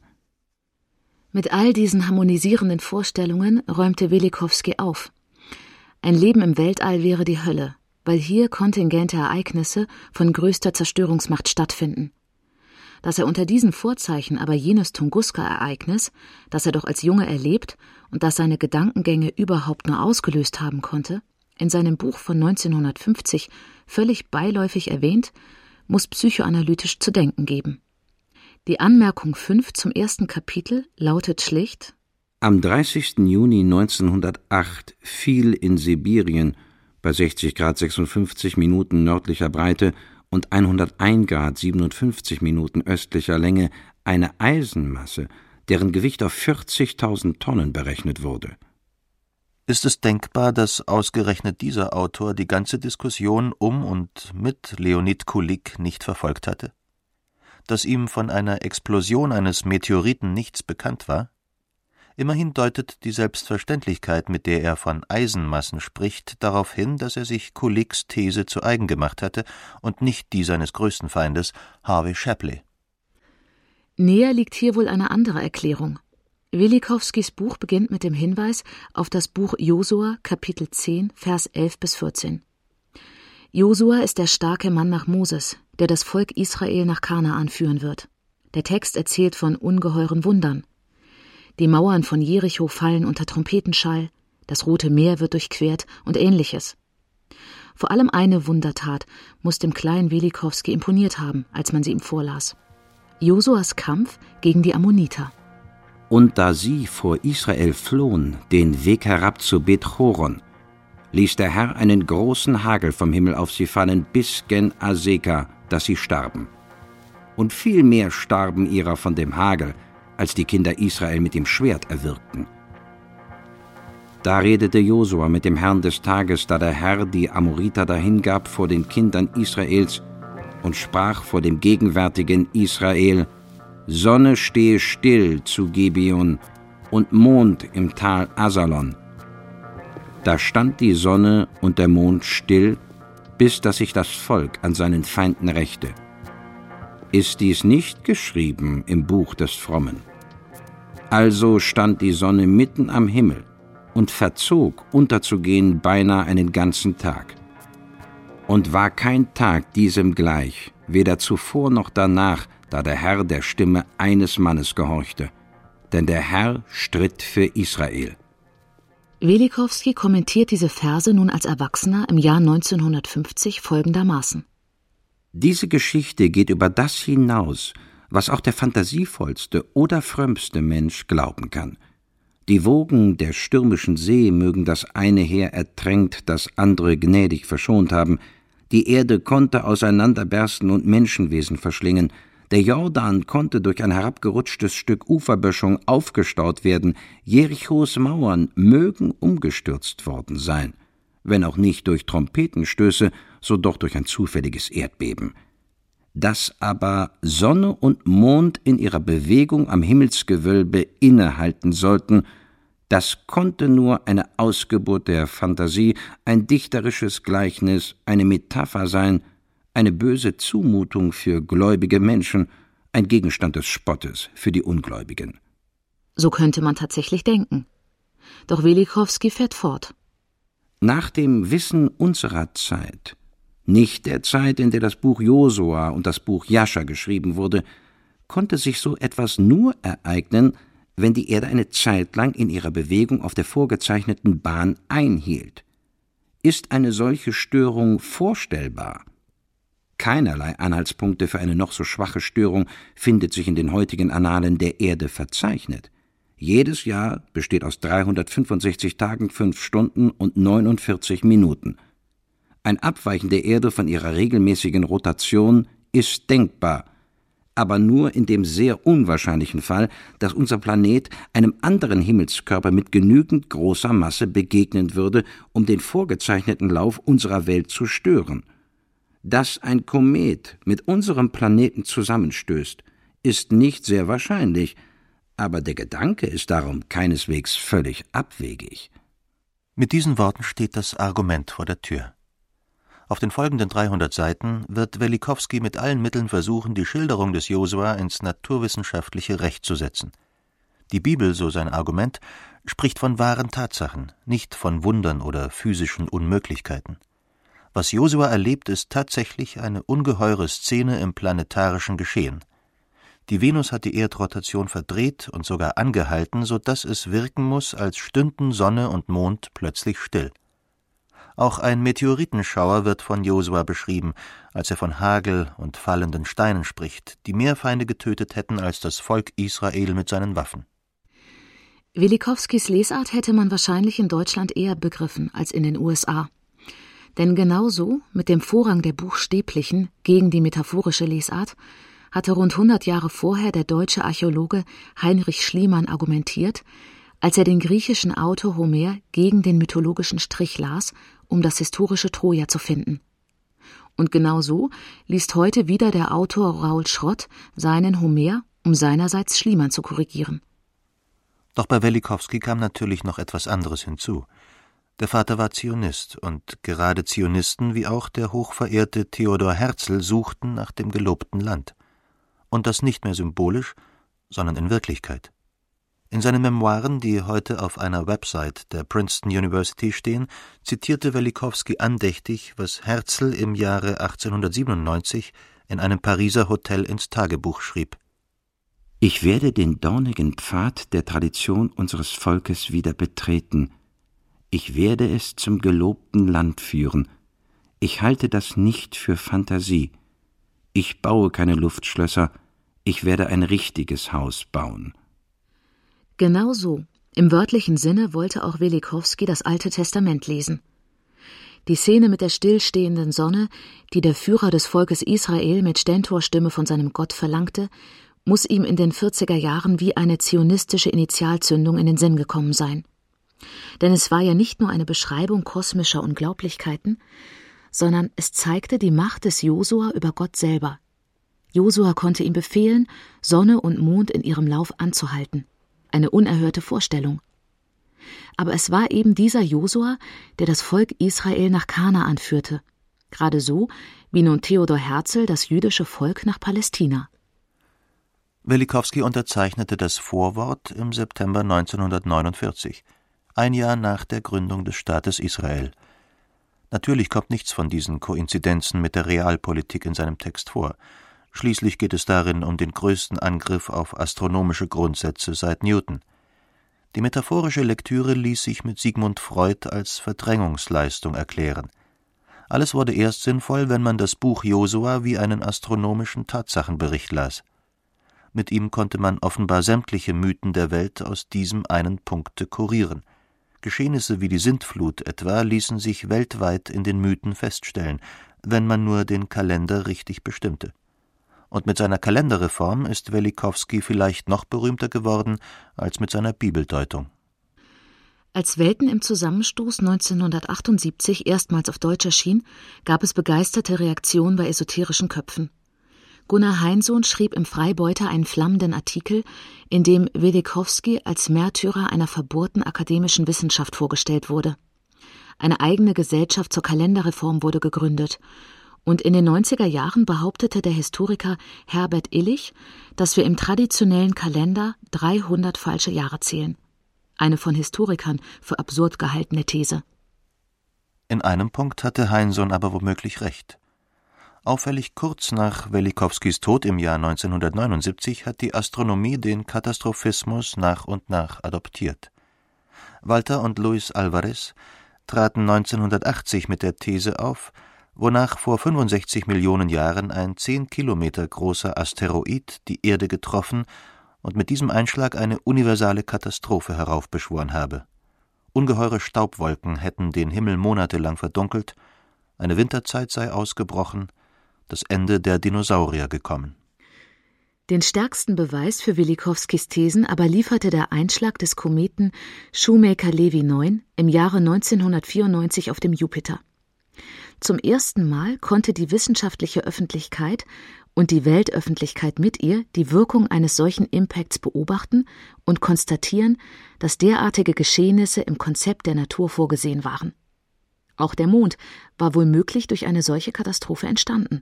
Mit all diesen harmonisierenden Vorstellungen räumte Velikovsky auf. Ein Leben im Weltall wäre die Hölle, weil hier kontingente Ereignisse von größter Zerstörungsmacht stattfinden. Dass er unter diesen Vorzeichen aber jenes Tunguska-Ereignis, das er doch als Junge erlebt und das seine Gedankengänge überhaupt nur ausgelöst haben konnte, in seinem Buch von neunzehnhundertfünfzig völlig beiläufig erwähnt, muss psychoanalytisch zu denken geben. Die Anmerkung fünf zum ersten Kapitel lautet schlicht: Am dreißigsten Juni neunzehnhundertacht fiel in Sibirien bei sechzig Grad sechsundfünfzig Minuten nördlicher Breite und hunderteins Grad siebenundfünfzig Minuten östlicher Länge eine Eisenmasse, deren Gewicht auf vierzigtausend Tonnen berechnet wurde. Ist es denkbar, dass ausgerechnet dieser Autor die ganze Diskussion um und mit Leonid Kulik nicht verfolgt hatte? Dass ihm von einer Explosion eines Meteoriten nichts bekannt war? Immerhin deutet die Selbstverständlichkeit, mit der er von Eisenmassen spricht, darauf hin, dass er sich Kuliks These zu eigen gemacht hatte und nicht die seines größten Feindes, Harvey Shapley. Näher liegt hier wohl eine andere Erklärung. Velikovskys Buch beginnt mit dem Hinweis auf das Buch Josua, Kapitel zehn, Vers elf bis vierzehn. Josua ist der starke Mann nach Moses, der das Volk Israel nach Kanaan führen wird. Der Text erzählt von ungeheuren Wundern. Die Mauern von Jericho fallen unter Trompetenschall, das Rote Meer wird durchquert und Ähnliches. Vor allem eine Wundertat muss dem kleinen Velikovsky imponiert haben, als man sie ihm vorlas. Josuas Kampf gegen die Ammoniter. Und da sie vor Israel flohen, den Weg herab zu Bet-Horon, ließ der Herr einen großen Hagel vom Himmel auf sie fallen bis gen Aseka, dass sie starben. Und viel mehr starben ihrer von dem Hagel, als die Kinder Israel mit dem Schwert erwürgten. Da redete Josua mit dem Herrn des Tages, da der Herr die Amoriter dahingab vor den Kindern Israels, und sprach vor dem gegenwärtigen Israel: Sonne stehe still zu Gibeon und Mond im Tal Asalon. Da stand die Sonne und der Mond still, bis dass sich das Volk an seinen Feinden rächte. Ist dies nicht geschrieben im Buch des Frommen? Also stand die Sonne mitten am Himmel und verzog, unterzugehen, beinahe einen ganzen Tag. Und war kein Tag diesem gleich, weder zuvor noch danach, da der Herr der Stimme eines Mannes gehorchte. Denn der Herr stritt für Israel. Velikovsky kommentiert diese Verse nun als Erwachsener im Jahr neunzehnhundertfünfzig folgendermaßen: Diese Geschichte geht über das hinaus, was auch der fantasievollste oder frömmste Mensch glauben kann. Die Wogen der stürmischen See mögen das eine Heer ertränkt, das andere gnädig verschont haben. Die Erde konnte auseinanderbersten und Menschenwesen verschlingen. Der Jordan konnte durch ein herabgerutschtes Stück Uferböschung aufgestaut werden. Jerichos Mauern mögen umgestürzt worden sein. Wenn auch nicht durch Trompetenstöße, so doch durch ein zufälliges Erdbeben. Dass aber Sonne und Mond in ihrer Bewegung am Himmelsgewölbe innehalten sollten, das konnte nur eine Ausgeburt der Fantasie, ein dichterisches Gleichnis, eine Metapher sein, eine böse Zumutung für gläubige Menschen, ein Gegenstand des Spottes für die Ungläubigen. So könnte man tatsächlich denken. Doch Velikovsky fährt fort. Nach dem Wissen unserer Zeit, nicht der Zeit, in der das Buch Josua und das Buch Jascha geschrieben wurde, konnte sich so etwas nur ereignen, wenn die Erde eine Zeit lang in ihrer Bewegung auf der vorgezeichneten Bahn einhielt. Ist eine solche Störung vorstellbar? Keinerlei Anhaltspunkte für eine noch so schwache Störung findet sich in den heutigen Annalen der Erde verzeichnet. Jedes Jahr besteht aus dreihundertfünfundsechzig Tagen, fünf Stunden und neunundvierzig Minuten. Ein Abweichen der Erde von ihrer regelmäßigen Rotation ist denkbar, aber nur in dem sehr unwahrscheinlichen Fall, dass unser Planet einem anderen Himmelskörper mit genügend großer Masse begegnen würde, um den vorgezeichneten Lauf unserer Welt zu stören. Dass ein Komet mit unserem Planeten zusammenstößt, ist nicht sehr wahrscheinlich, aber der Gedanke ist darum keineswegs völlig abwegig. Mit diesen Worten steht das Argument vor der Tür. Auf den folgenden dreihundert Seiten wird Velikovsky mit allen Mitteln versuchen, die Schilderung des Josua ins naturwissenschaftliche Recht zu setzen. Die Bibel, so sein Argument, spricht von wahren Tatsachen, nicht von Wundern oder physischen Unmöglichkeiten. Was Josua erlebt, ist tatsächlich eine ungeheure Szene im planetarischen Geschehen. Die Venus hat die Erdrotation verdreht und sogar angehalten, so dass es wirken muss, als stünden Sonne und Mond plötzlich still. Auch ein Meteoritenschauer wird von Josua beschrieben, als er von Hagel und fallenden Steinen spricht, die mehr Feinde getötet hätten als das Volk Israel mit seinen Waffen. Velikovskys Lesart hätte man wahrscheinlich in Deutschland eher begriffen als in den U S A. Denn genauso, mit dem Vorrang der buchstäblichen gegen die metaphorische Lesart, hatte rund hundert Jahre vorher der deutsche Archäologe Heinrich Schliemann argumentiert, als er den griechischen Autor Homer gegen den mythologischen Strich las, um das historische Troja zu finden. Und genau so liest heute wieder der Autor Raoul Schrott seinen Homer, um seinerseits Schliemann zu korrigieren. Doch bei Velikovsky kam natürlich noch etwas anderes hinzu. Der Vater war Zionist, und gerade Zionisten wie auch der hochverehrte Theodor Herzl suchten nach dem gelobten Land. Und das nicht mehr symbolisch, sondern in Wirklichkeit. In seinen Memoiren, die heute auf einer Website der Princeton University stehen, zitierte Velikovsky andächtig, was Herzl im Jahre achtzehnhundertsiebenundneunzig in einem Pariser Hotel ins Tagebuch schrieb: Ich werde den dornigen Pfad der Tradition unseres Volkes wieder betreten. Ich werde es zum gelobten Land führen. Ich halte das nicht für Fantasie. Ich baue keine Luftschlösser. Ich werde ein richtiges Haus bauen. Genau so, im wörtlichen Sinne, wollte auch Velikovsky das Alte Testament lesen. Die Szene mit der stillstehenden Sonne, die der Führer des Volkes Israel mit Stentorstimme von seinem Gott verlangte, muss ihm in den vierziger Jahren wie eine zionistische Initialzündung in den Sinn gekommen sein. Denn es war ja nicht nur eine Beschreibung kosmischer Unglaublichkeiten, sondern es zeigte die Macht des Josua über Gott selber. Josua konnte ihm befehlen, Sonne und Mond in ihrem Lauf anzuhalten. Eine unerhörte Vorstellung. Aber es war eben dieser Josua, der das Volk Israel nach Kanaan führte. Gerade so, wie nun Theodor Herzl das jüdische Volk nach Palästina. Velikovsky unterzeichnete das Vorwort im September neunzehnhundertneunundvierzig, ein Jahr nach der Gründung des Staates Israel. Natürlich kommt nichts von diesen Koinzidenzen mit der Realpolitik in seinem Text vor. Schließlich geht es darin um den größten Angriff auf astronomische Grundsätze seit Newton. Die metaphorische Lektüre ließ sich mit Sigmund Freud als Verdrängungsleistung erklären. Alles wurde erst sinnvoll, wenn man das Buch Josua wie einen astronomischen Tatsachenbericht las. Mit ihm konnte man offenbar sämtliche Mythen der Welt aus diesem einen Punkte kurieren. Geschehnisse wie die Sintflut etwa ließen sich weltweit in den Mythen feststellen, wenn man nur den Kalender richtig bestimmte. Und mit seiner Kalenderreform ist Velikovsky vielleicht noch berühmter geworden als mit seiner Bibeldeutung. Als Welten im Zusammenstoß neunzehnhundertachtundsiebzig erstmals auf Deutsch erschien, gab es begeisterte Reaktionen bei esoterischen Köpfen. Gunnar Heinsohn schrieb im Freibeuter einen flammenden Artikel, in dem Velikovsky als Märtyrer einer verbohrten akademischen Wissenschaft vorgestellt wurde. Eine eigene Gesellschaft zur Kalenderreform wurde gegründet, und in den neunziger Jahren behauptete der Historiker Herbert Illich, dass wir im traditionellen Kalender dreihundert falsche Jahre zählen. Eine von Historikern für absurd gehaltene These. In einem Punkt hatte Heinsohn aber womöglich recht. Auffällig kurz nach Velikovskys Tod im Jahr neunzehnhundertneunundsiebzig hat die Astronomie den Katastrophismus nach und nach adoptiert. Walter und Luis Alvarez traten neunzehnhundertachtzig mit der These auf, wonach vor fünfundsechzig Millionen Jahren ein zehn Kilometer großer Asteroid die Erde getroffen und mit diesem Einschlag eine universale Katastrophe heraufbeschworen habe. Ungeheure Staubwolken hätten den Himmel monatelang verdunkelt, eine Winterzeit sei ausgebrochen, das Ende der Dinosaurier gekommen. Den stärksten Beweis für Velikovskys Thesen aber lieferte der Einschlag des Kometen Shoemaker-Levy neun im Jahre neunzehnhundertvierundneunzig auf dem Jupiter. Zum ersten Mal konnte die wissenschaftliche Öffentlichkeit und die Weltöffentlichkeit mit ihr die Wirkung eines solchen Impacts beobachten und konstatieren, dass derartige Geschehnisse im Konzept der Natur vorgesehen waren. Auch der Mond war wohl möglich durch eine solche Katastrophe entstanden.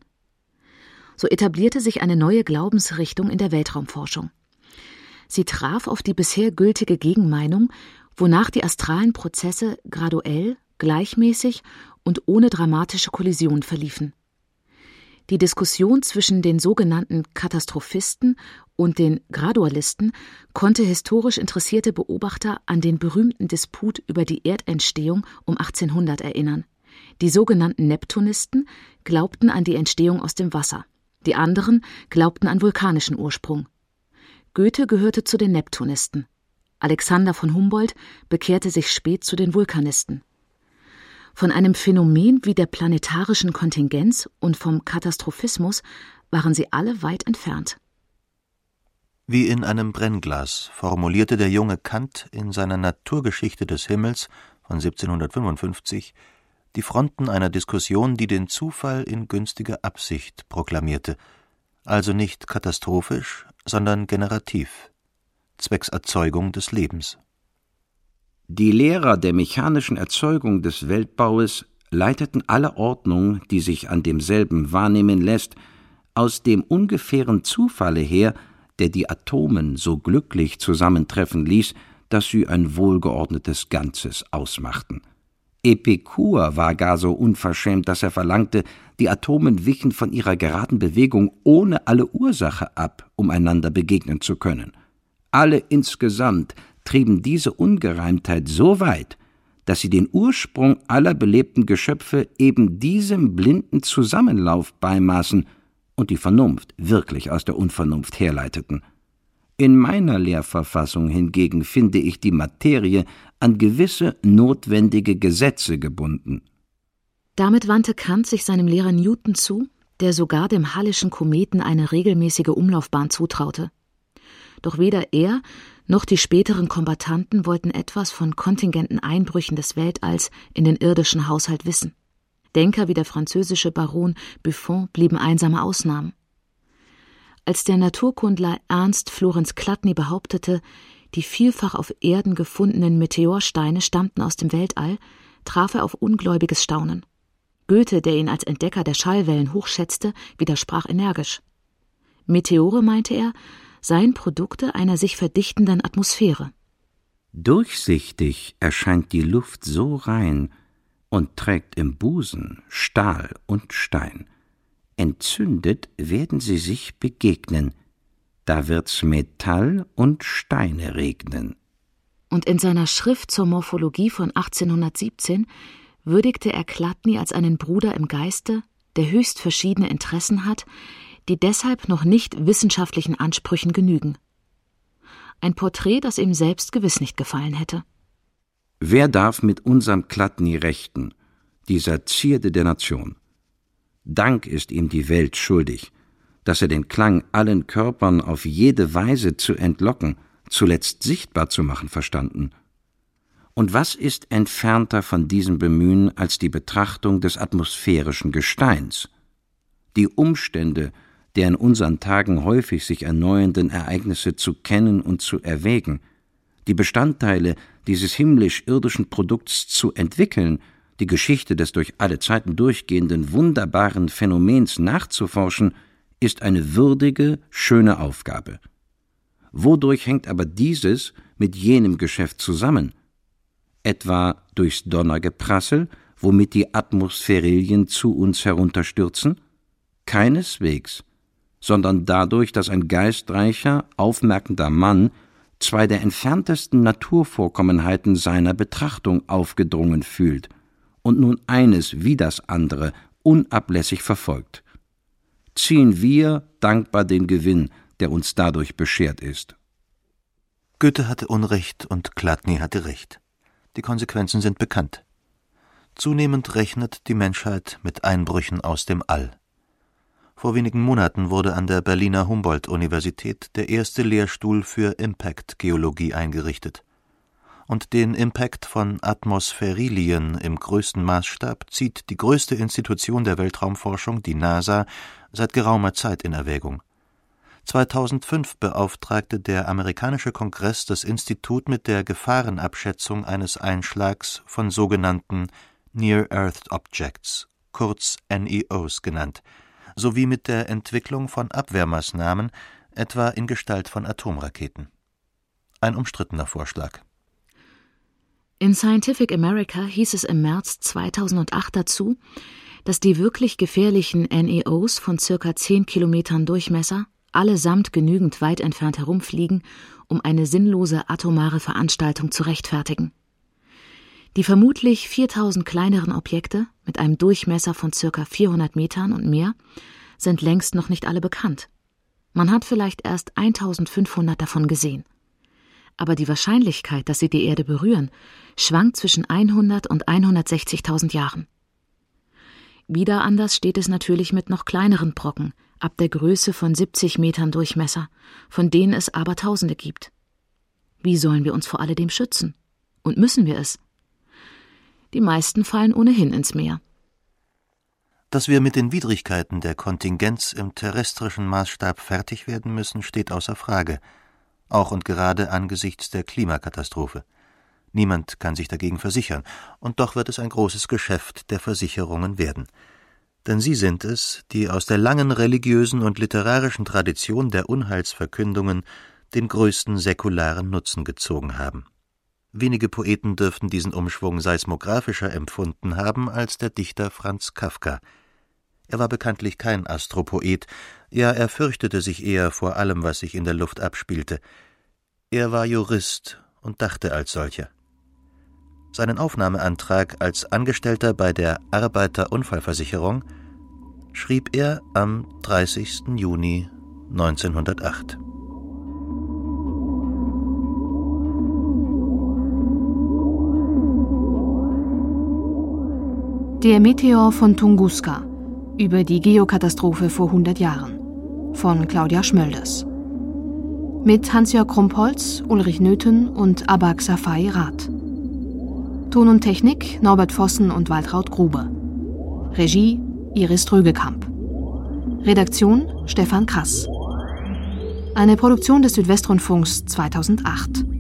So etablierte sich eine neue Glaubensrichtung in der Weltraumforschung. Sie traf auf die bisher gültige Gegenmeinung, wonach die astralen Prozesse graduell, gleichmäßig und ohne dramatische Kollision verliefen. Die Diskussion zwischen den sogenannten Katastrophisten und den Gradualisten konnte historisch interessierte Beobachter an den berühmten Disput über die Erdentstehung um achtzehnhundert erinnern. Die sogenannten Neptunisten glaubten an die Entstehung aus dem Wasser, die anderen glaubten an vulkanischen Ursprung. Goethe gehörte zu den Neptunisten. Alexander von Humboldt bekehrte sich spät zu den Vulkanisten. Von einem Phänomen wie der planetarischen Kontingenz und vom Katastrophismus waren sie alle weit entfernt. Wie in einem Brennglas formulierte der junge Kant in seiner Naturgeschichte des Himmels von siebzehnhundertfünfundfünfzig die Fronten einer Diskussion, die den Zufall in günstiger Absicht proklamierte, also nicht katastrophisch, sondern generativ, zwecks Erzeugung des Lebens. Die Lehrer der mechanischen Erzeugung des Weltbaues leiteten alle Ordnung, die sich an demselben wahrnehmen lässt, aus dem ungefähren Zufalle her, der die Atomen so glücklich zusammentreffen ließ, dass sie ein wohlgeordnetes Ganzes ausmachten. Epikur war gar so unverschämt, dass er verlangte, die Atomen wichen von ihrer geraden Bewegung ohne alle Ursache ab, um einander begegnen zu können. Alle insgesamt trieben diese Ungereimtheit so weit, dass sie den Ursprung aller belebten Geschöpfe eben diesem blinden Zusammenlauf beimaßen und die Vernunft wirklich aus der Unvernunft herleiteten. In meiner Lehrverfassung hingegen finde ich die Materie an gewisse notwendige Gesetze gebunden. Damit wandte Kant sich seinem Lehrer Newton zu, der sogar dem Hallischen Kometen eine regelmäßige Umlaufbahn zutraute. Doch weder er noch die späteren Kombattanten wollten etwas von kontingenten Einbrüchen des Weltalls in den irdischen Haushalt wissen. Denker wie der französische Baron Buffon blieben einsame Ausnahmen. Als der Naturkundler Ernst Florenz Chladni behauptete, die vielfach auf Erden gefundenen Meteorsteine stammten aus dem Weltall, traf er auf ungläubiges Staunen. Goethe, der ihn als Entdecker der Schallwellen hochschätzte, widersprach energisch. Meteore, meinte er, seien Produkte einer sich verdichtenden Atmosphäre. Durchsichtig erscheint die Luft so rein und trägt im Busen Stahl und Stein. Entzündet werden sie sich begegnen, da wird's Metall und Steine regnen. Und in seiner Schrift zur Morphologie von achtzehnhundertsiebzehn würdigte er Chladni als einen Bruder im Geiste, der höchst verschiedene Interessen hat, die deshalb noch nicht wissenschaftlichen Ansprüchen genügen. Ein Porträt, das ihm selbst gewiss nicht gefallen hätte. Wer darf mit unserem Chladni rechten, dieser Zierde der Nation? Dank ist ihm die Welt schuldig, dass er den Klang allen Körpern auf jede Weise zu entlocken, zuletzt sichtbar zu machen verstanden. Und was ist entfernter von diesem Bemühen als die Betrachtung des atmosphärischen Gesteins? Die Umstände der in unseren Tagen häufig sich erneuernden Ereignisse zu kennen und zu erwägen, die Bestandteile dieses himmlisch-irdischen Produkts zu entwickeln, die Geschichte des durch alle Zeiten durchgehenden wunderbaren Phänomens nachzuforschen, ist eine würdige, schöne Aufgabe. Wodurch hängt aber dieses mit jenem Geschäft zusammen? Etwa durchs Donnergeprassel, womit die Atmosphärilien zu uns herunterstürzen? Keineswegs, sondern dadurch, dass ein geistreicher, aufmerkender Mann zwei der entferntesten Naturvorkommenheiten seiner Betrachtung aufgedrungen fühlt und nun eines wie das andere unablässig verfolgt. Ziehen wir dankbar den Gewinn, der uns dadurch beschert ist. Goethe hatte Unrecht und Chladni hatte Recht. Die Konsequenzen sind bekannt. Zunehmend rechnet die Menschheit mit Einbrüchen aus dem All. Vor wenigen Monaten wurde an der Berliner Humboldt-Universität der erste Lehrstuhl für Impact-Geologie eingerichtet. Und den Impact von Atmosphärilien im größten Maßstab zieht die größte Institution der Weltraumforschung, die NASA, seit geraumer Zeit in Erwägung. zweitausendfünf beauftragte der amerikanische Kongress das Institut mit der Gefahrenabschätzung eines Einschlags von sogenannten Near-Earth Objects, kurz N E Os genannt, sowie mit der Entwicklung von Abwehrmaßnahmen, etwa in Gestalt von Atomraketen. Ein umstrittener Vorschlag. In Scientific America hieß es im März zweitausendacht dazu, dass die wirklich gefährlichen N E Os von circa zehn Kilometern Durchmesser allesamt genügend weit entfernt herumfliegen, um eine sinnlose atomare Veranstaltung zu rechtfertigen. Die vermutlich viertausend kleineren Objekte mit einem Durchmesser von circa vierhundert Metern und mehr sind längst noch nicht alle bekannt. Man hat vielleicht erst eintausendfünfhundert davon gesehen. Aber die Wahrscheinlichkeit, dass sie die Erde berühren, schwankt zwischen hundert und hundertsechzigtausend Jahren. Wieder anders steht es natürlich mit noch kleineren Brocken, ab der Größe von siebzig Metern Durchmesser, von denen es aber Tausende gibt. Wie sollen wir uns vor alledem schützen? Und müssen wir es? Die meisten fallen ohnehin ins Meer. Dass wir mit den Widrigkeiten der Kontingenz im terrestrischen Maßstab fertig werden müssen, steht außer Frage, auch und gerade angesichts der Klimakatastrophe. Niemand kann sich dagegen versichern, und doch wird es ein großes Geschäft der Versicherungen werden. Denn sie sind es, die aus der langen religiösen und literarischen Tradition der Unheilsverkündungen den größten säkularen Nutzen gezogen haben. Wenige Poeten dürften diesen Umschwung seismographischer empfunden haben als der Dichter Franz Kafka. Er war bekanntlich kein Astropoet, ja, er fürchtete sich eher vor allem, was sich in der Luft abspielte. Er war Jurist und dachte als solcher. Seinen Aufnahmeantrag als Angestellter bei der Arbeiterunfallversicherung schrieb er am dreißigsten Juni neunzehnhundertacht. Der Meteor von Tunguska über die Geokatastrophe vor hundert Jahren von Claudia Schmölders. Mit Hans-Jörg Krumpholz, Ulrich Nöthen und Abak Safai Rath. Ton und Technik Norbert Vossen und Waltraud Gruber. Regie Iris Drögekamp. Redaktion Stefan Krass. Eine Produktion des Südwestrundfunks zweitausendacht.